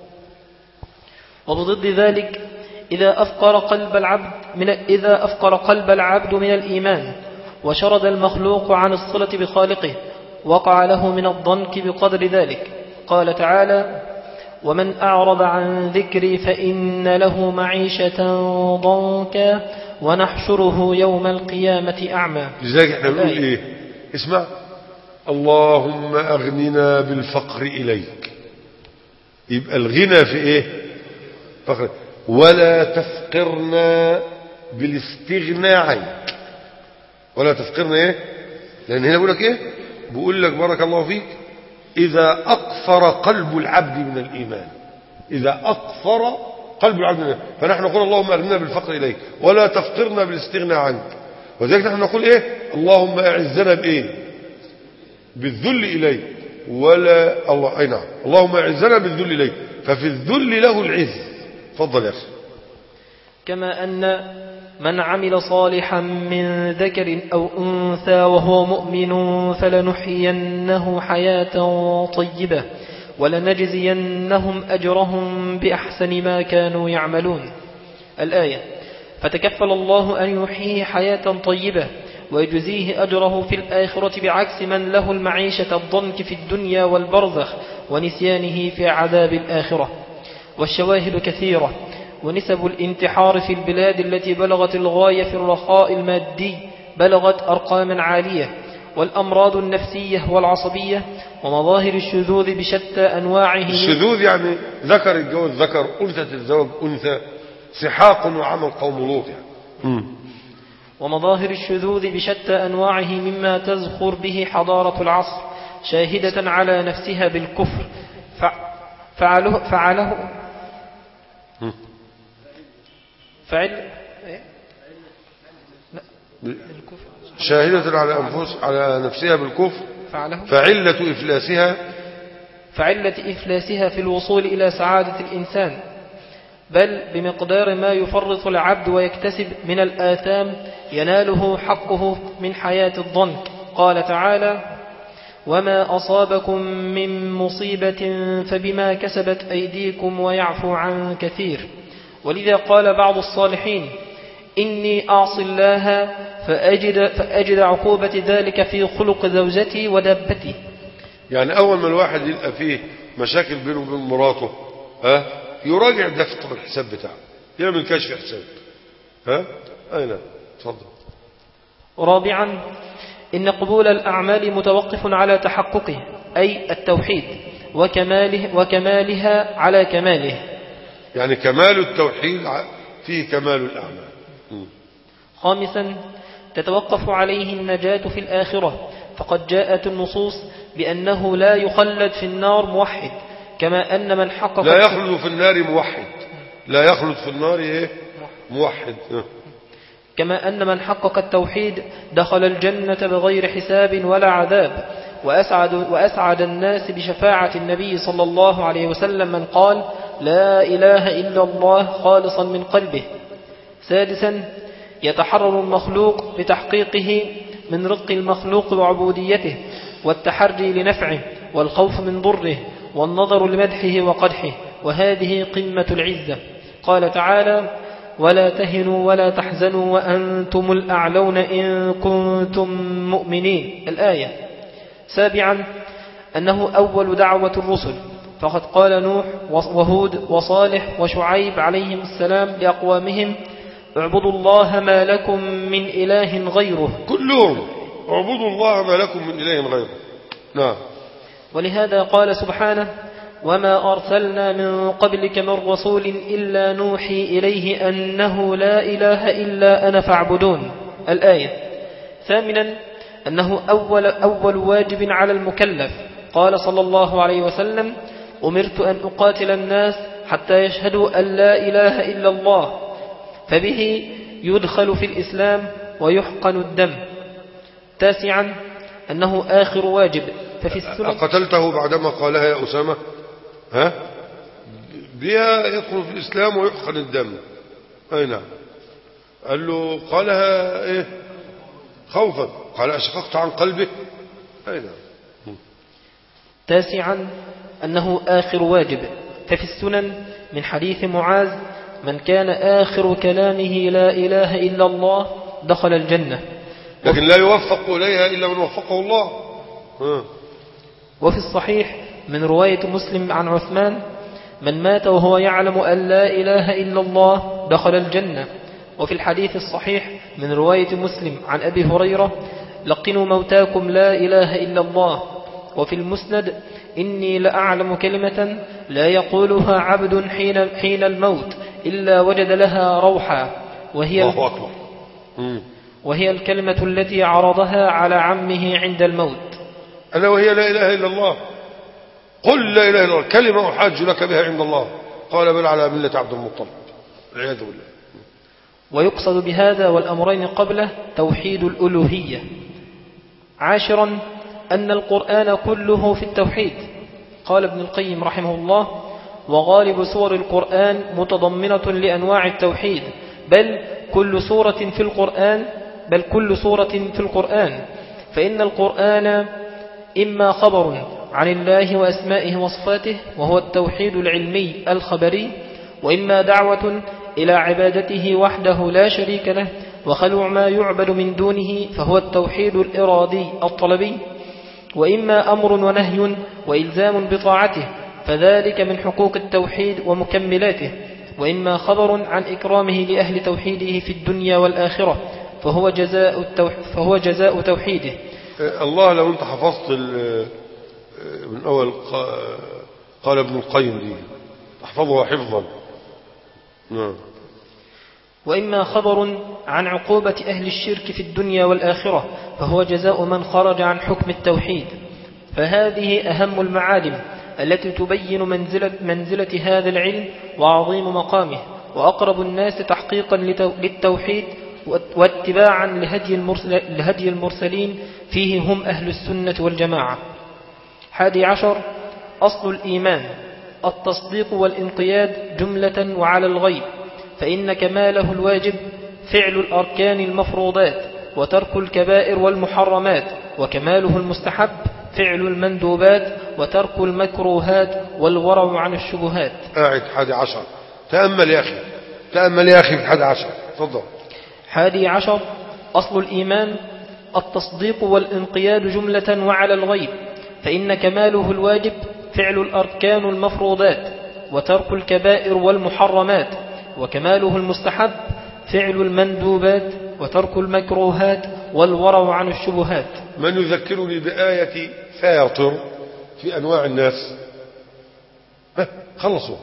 وبضد ذلك إذا أفقر قلب العبد من إذا أفقر قلب العبد من الإيمان وشرد المخلوق عن الصلة بخالقه وقع له من الضنك بقدر ذلك. قال تعالى: ومن أعرض عن ذكري فإن له معيشة ضنكا ونحشره يوم القيامة أعمى. لذلك احنا بنقول ايه؟ اسمع: اللهم أغننا بالفقر إليك. يبقى الغنى في ايه؟ فقر. ولا تفقرنا بالاستغناء عنك. ولا تفقرنا ايه؟ لأن هنا بقول لك ايه؟ بقول لك بارك الله فيك: إذا أقفر قلب العبد من الإيمان، إذا أقفر قلب العبد من الإيمان، فنحن نقول اللهم أغننا بالفقر إليك ولا تفقرنا بالاستغناء عنك. وذلك نحن نقول إيه؟ اللهم أعزنا بإيه؟ بالذل إليك. ولا الله أي نعم، اللهم أعزنا بالذل إليك، ففي الذل له العز. تفضل يا أخي. كما أن من عمل صالحا من ذكر أو أنثى وهو مؤمن فلنحيينه حياة طيبة ولنجزينهم أجرهم بأحسن ما كانوا يعملون. الآية. فتكفل الله أن يحييه حياة طيبة ويجزيه أجره في الآخرة بعكس من له المعيشة الضنك في الدنيا والبرزخ ونسيانه في عذاب الآخرة. والشواهد كثيرة، ونسب الانتحار في البلاد التي بلغت الغاية في الرخاء المادي بلغت أرقاما عالية، والأمراض النفسية والعصبية، ومظاهر الشذوذ بشتى أنواعه. الشذوذ يعني ذكر الجوز ذكر، أنثى الزوج أنثى، سحاق وعمل قوم لوط يعني. ومظاهر الشذوذ بشتى أنواعه مما تزخر به حضارة العصر شاهدة على نفسها بالكفر فعله, فعله فعل شاهدة على أنفس على نفسها بالكفر فعله فعلة إفلاسها فعلة إفلاسها في الوصول إلى سعادة الإنسان، بل بمقدار ما يفرط العبد ويكتسب من الآثام يناله حقه من حياة الضنك. قال تعالى: وما أصابكم من مصيبة فبما كسبت أيديكم ويعفو عن كثير. ولذا قال بعض الصالحين: إني أعصي الله فأجد, فأجد عقوبة ذلك في خلق زوجتي ودابتي. يعني أول ما الواحد يلقى فيه مشاكل بينه وبين مراته ها يراجع دفتر الحساب بتاعه، يعمل كشف حساب. ها أين تفضل. رابعا، إن قبول الأعمال متوقف على تحققه أي التوحيد وكماله وكمالها على كماله. يعني كمال التوحيد فيه كمال الأعمال. م. خامسا، تتوقف عليه النجاة في الآخرة، فقد جاءت النصوص بأنه لا يخلد في النار موحد، كما أن من حقق لا يخلد في النار موحد لا يخلد في النار إيه؟ موحد. كما أن من حقق التوحيد دخل الجنة بغير حساب ولا عذاب، وأسعد, وأسعد الناس بشفاعة النبي صلى الله عليه وسلم من قال لا إله إلا الله خالصا من قلبه. سادسا يتحرر المخلوق بتحقيقه من رق المخلوق وعبوديته والتحري لنفعه والخوف من ضره والنظر لمدحه وقدحه، وهذه قمة العزة. قال تعالى ولا تهنوا ولا تحزنوا وأنتم الأعلون إن كنتم مؤمنين، الآية. سابعا أنه أول دعوة الرسل، فقد قال نوح وهود وصالح وشعيب عليهم السلام لأقوامهم اعبدوا الله ما لكم من إله غيره، كلهم اعبدوا الله ما لكم من إله غيره. نعم. ولهذا قال سبحانه وما أرسلنا من قبلك من رسول إلا نوحي إليه أنه لا إله إلا أنا فاعبدون، الآية. ثامنا أنه أول, أول واجب على المكلف، قال صلى الله عليه وسلم أمرت أن أقاتل الناس حتى يشهدوا أن لا إله إلا الله، فبه يدخل في الإسلام ويحقن الدم. تاسعا أنه آخر واجب، ففي السنن قتلته بعدما قالها يا أسامة؟ ها؟ بها يدخل في الإسلام ويحقن الدم. أي نعم. قال له قالها إيه؟ خوفا، قال أشققت عن قلبه. أي نعم. تاسعا أنه آخر واجب، ففي السنن من حديث معاذ من كان آخر كلامه لا إله إلا الله دخل الجنة، لكن لا يوفق إليها إلا من وفقه الله. ها. وفي الصحيح من رواية مسلم عن عثمان من مات وهو يعلم أن لا إله إلا الله دخل الجنة. وفي الحديث الصحيح من رواية مسلم عن أبي هريرة لقنوا موتاكم لا إله إلا الله. وفي المسند إني لأعلم كلمة لا يقولها عبد حين, حين الموت إلا وجد لها روحا، وهي, وهي الكلمة التي عرضها على عمه عند الموت، ألا وهي لا إله إلا الله. قل لا إله إلا الله كلمة أحاج لك بها عند الله، قال بل على ملة عبد المطلب، والعياذ بالله. ويقصد بهذا والأمرين قبله توحيد الألوهية. عاشرا أن القرآن كله في التوحيد. قال ابن القيم رحمه الله وغالب سور القرآن متضمنة لأنواع التوحيد، بل كل سورة في القرآن بل كل سورة في القرآن فإن القرآن إما خبر عن الله وأسمائه وصفاته وهو التوحيد العلمي الخبري، وإما دعوة إلى عبادته وحده لا شريك له وخلع ما يعبد من دونه فهو التوحيد الإرادي الطلبي، وإما أمر ونهي وإلزام بطاعته فذلك من حقوق التوحيد ومكملاته، وإما خبر عن إكرامه لأهل توحيده في الدنيا والآخرة فهو جزاء, التوح... فهو جزاء توحيده. الله لو أنت حفظت من أول قال ابن القيم دي تحفظها حفظا. نعم. وإما خبر عن عقوبة أهل الشرك في الدنيا والآخرة فهو جزاء من خرج عن حكم التوحيد. فهذه أهم المعالم التي تبين منزلة, منزلة هذا العلم وعظيم مقامه، وأقرب الناس تحقيقا للتوحيد واتباعا لهدي, المرسل لهدي المرسلين فيه هم أهل السنة والجماعة. حادي عشر أصل الإيمان التصديق والانقياد جملة وعلى الغيب، فإن كماله الواجب فعل الأركان المفروضات وترك الكبائر والمحرمات، وكماله المستحب فعل المندوبات وترك المكروهات والورع عن الشبهات. قاعد حادي عشر. تأمل يا أخي تأمل يا أخي في حادي عشر. تفضل. حادي عشر أصل الإيمان التصديق والانقياد جملة وعلى الغيب، فإن كماله الواجب فعل الأركان المفروضات وترك الكبائر والمحرمات، وكماله المستحب فعل المندوبات وترك المكروهات والورع عن الشبهات. من يذكرني بآية فاطر في أنواع الناس؟ خلصوا.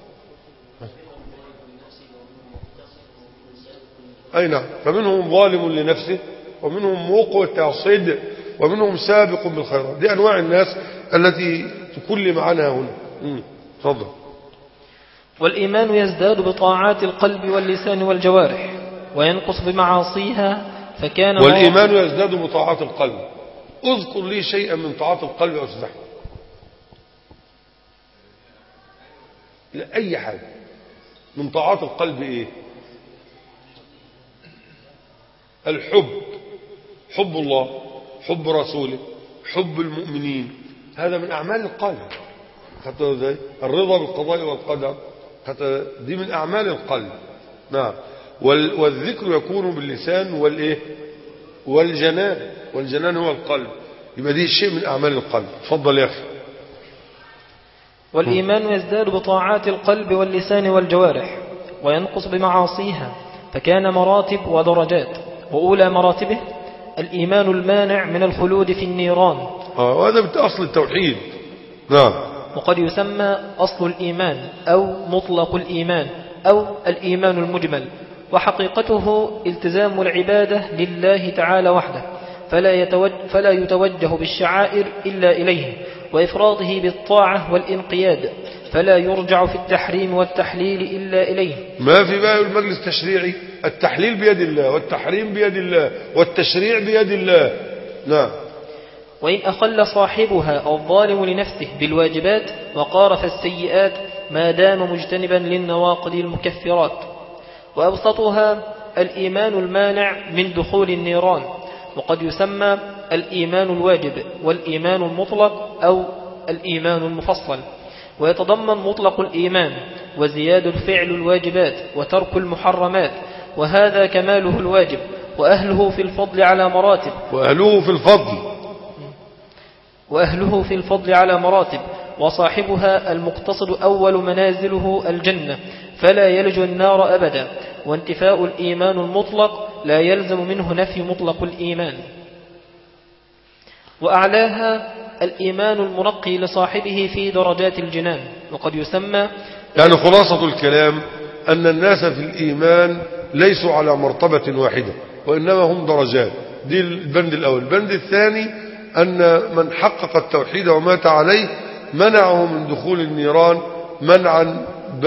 أي نعم. فمنهم ظالم لنفسه ومنهم مقتصد ومنهم سابق بالخيرات. دي أنواع الناس التي تكلم عنها هنا. تفضل. والإيمان يزداد بطاعات القلب واللسان والجوارح وينقص بمعاصيها، فكان والإيمان يزداد بطاعات القلب اذكر لي شيئا من طاعات القلب أو أستاذ أحمد. لا، أي حاجة من طاعات القلب. إيه؟ الحب، حب الله، حب رسوله، حب المؤمنين، هذا من أعمال القلب. حتى ازاي الرضا بالقضاء والقدر، حتى دي من أعمال القلب. نعم. والذكر يكون باللسان والإيه والجنان، والجنان هو القلب، يبقى دي شيء من أعمال القلب. تفضل يا أخي. والإيمان يزداد بطاعات القلب واللسان والجوارح وينقص بمعاصيها، فكان مراتب ودرجات. وأولى مراتبه الإيمان المانع من الخلود في النيران، آه وهذا أصل التوحيد. نعم. وقد يسمى أصل الإيمان أو مطلق الإيمان أو الإيمان المجمل، وحقيقته التزام العبادة لله تعالى وحده، فلا يتوجه, فلا يتوجه بالشعائر إلا إليه، وإفراطه بالطاعة والإنقياد، فلا يرجع في التحريم والتحليل إلا إليه. ما في بقى المجلس التشريعي، التحليل بيد الله والتحريم بيد الله والتشريع بيد الله. نعم. وإن أخل صاحبها الظالم لنفسه بالواجبات وقارف السيئات ما دام مجتنبا للنواقض المكفرات. وأبسطها الإيمان المانع من دخول النيران، وقد يسمى الإيمان الواجب والإيمان المطلق أو الإيمان المفصل، ويتضمن مطلق الإيمان وزياد الفعل الواجبات وترك المحرمات، وهذا كماله الواجب، وأهله في الفضل على مراتب وأهله في الفضل وأهله في الفضل على مراتب وصاحبها المقتصد أول منازله الجنة، فلا يلج النار أبدا. وانتفاء الإيمان المطلق لا يلزم منه نفي مطلق الإيمان. وأعلاها الإيمان المرقي لصاحبه في درجات الجنان، وقد يسمى يعني خلاصة الكلام أن الناس في الإيمان ليسوا على مرتبة واحدة، وإنما هم درجات. دي البند الأول. البند الثاني أن من حقق التوحيد ومات عليه منعه من دخول النيران منعا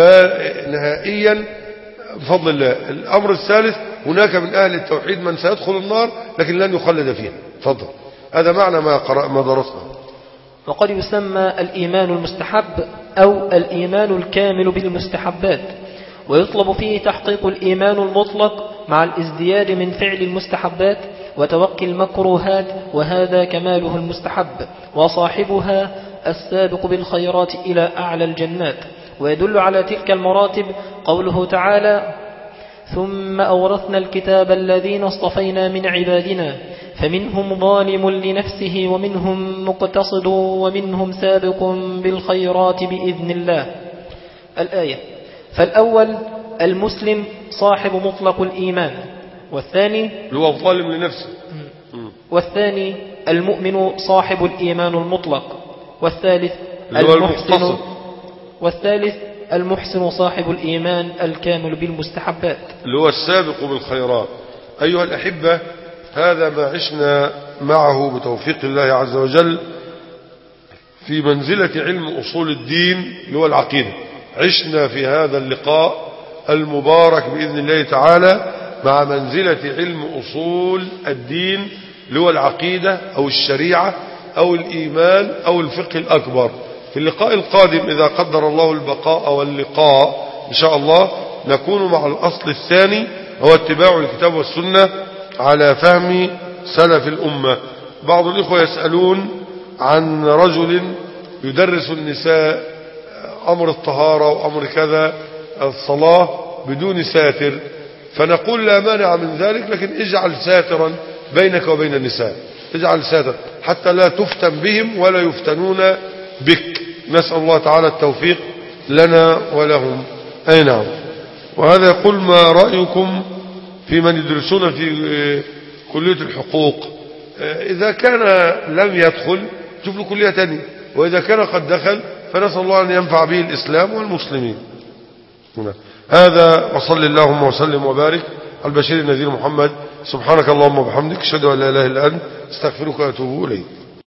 نهائيا بفضل الله. الأمر الثالث هناك من أهل التوحيد من سيدخل النار لكن لن يخلد فيها. تفضل. هذا معنى ما قرأ ما درسنا. وقد يسمى الإيمان المستحب أو الإيمان الكامل بالمستحبات، ويطلب فيه تحقيق الإيمان المطلق مع الازدياد من فعل المستحبات وتوقي المكروهات، وهذا كماله المستحب، وصاحبها السابق بالخيرات إلى أعلى الجنات. ويدل على تلك المراتب قوله تعالى: ثم أورثنا الكتاب الذين اصطفينا من عبادنا فمنهم ظالم لنفسه ومنهم مقتصد ومنهم سابق بالخيرات بإذن الله. الآية. فالأول المسلم صاحب مطلق الإيمان، والثاني هو الظالم لنفسه، والثاني المؤمن صاحب الإيمان المطلق، والثالث المحسن والثالث المحسن صاحب الإيمان الكامل بالمستحبات، اللي هو السابق بالخيرات. أيها الأحبة، هذا ما عشنا معه بتوفيق الله عز وجل في منزلة علم أصول الدين اللي هو العقيدة. عشنا في هذا اللقاء المبارك بإذن الله تعالى مع منزلة علم أصول الدين اللي هو العقيدة أو الشريعة أو الإيمان أو الفقه الأكبر. في اللقاء القادم إذا قدر الله البقاء واللقاء إن شاء الله نكون مع الأصل الثاني هو اتباع الكتاب والسنة على فهم سلف الأمة. بعض الإخوة يسألون عن رجل يدرس النساء أمر الطهارة وأمر كذا الصلاة بدون ساتر، فنقول لا مانع من ذلك، لكن اجعل ساترا بينك وبين النساء، اجعل ساتر حتى لا تفتن بهم ولا يفتنون بك. نسأل الله تعالى التوفيق لنا ولهم. أي نعم. وهذا يقول: ما رأيكم في من يدرسون في كلية الحقوق؟ إذا كان لم يدخل شوف له كلية تانية، وإذا كان قد دخل فنسأل الله أن ينفع به الإسلام والمسلمين. هذا وصل اللهم وسلم وبارك على البشير النذير محمد. سبحانك اللهم وبحمدك، أشهد أن لا إله إلا أنت، استغفرك وأتوب إليك.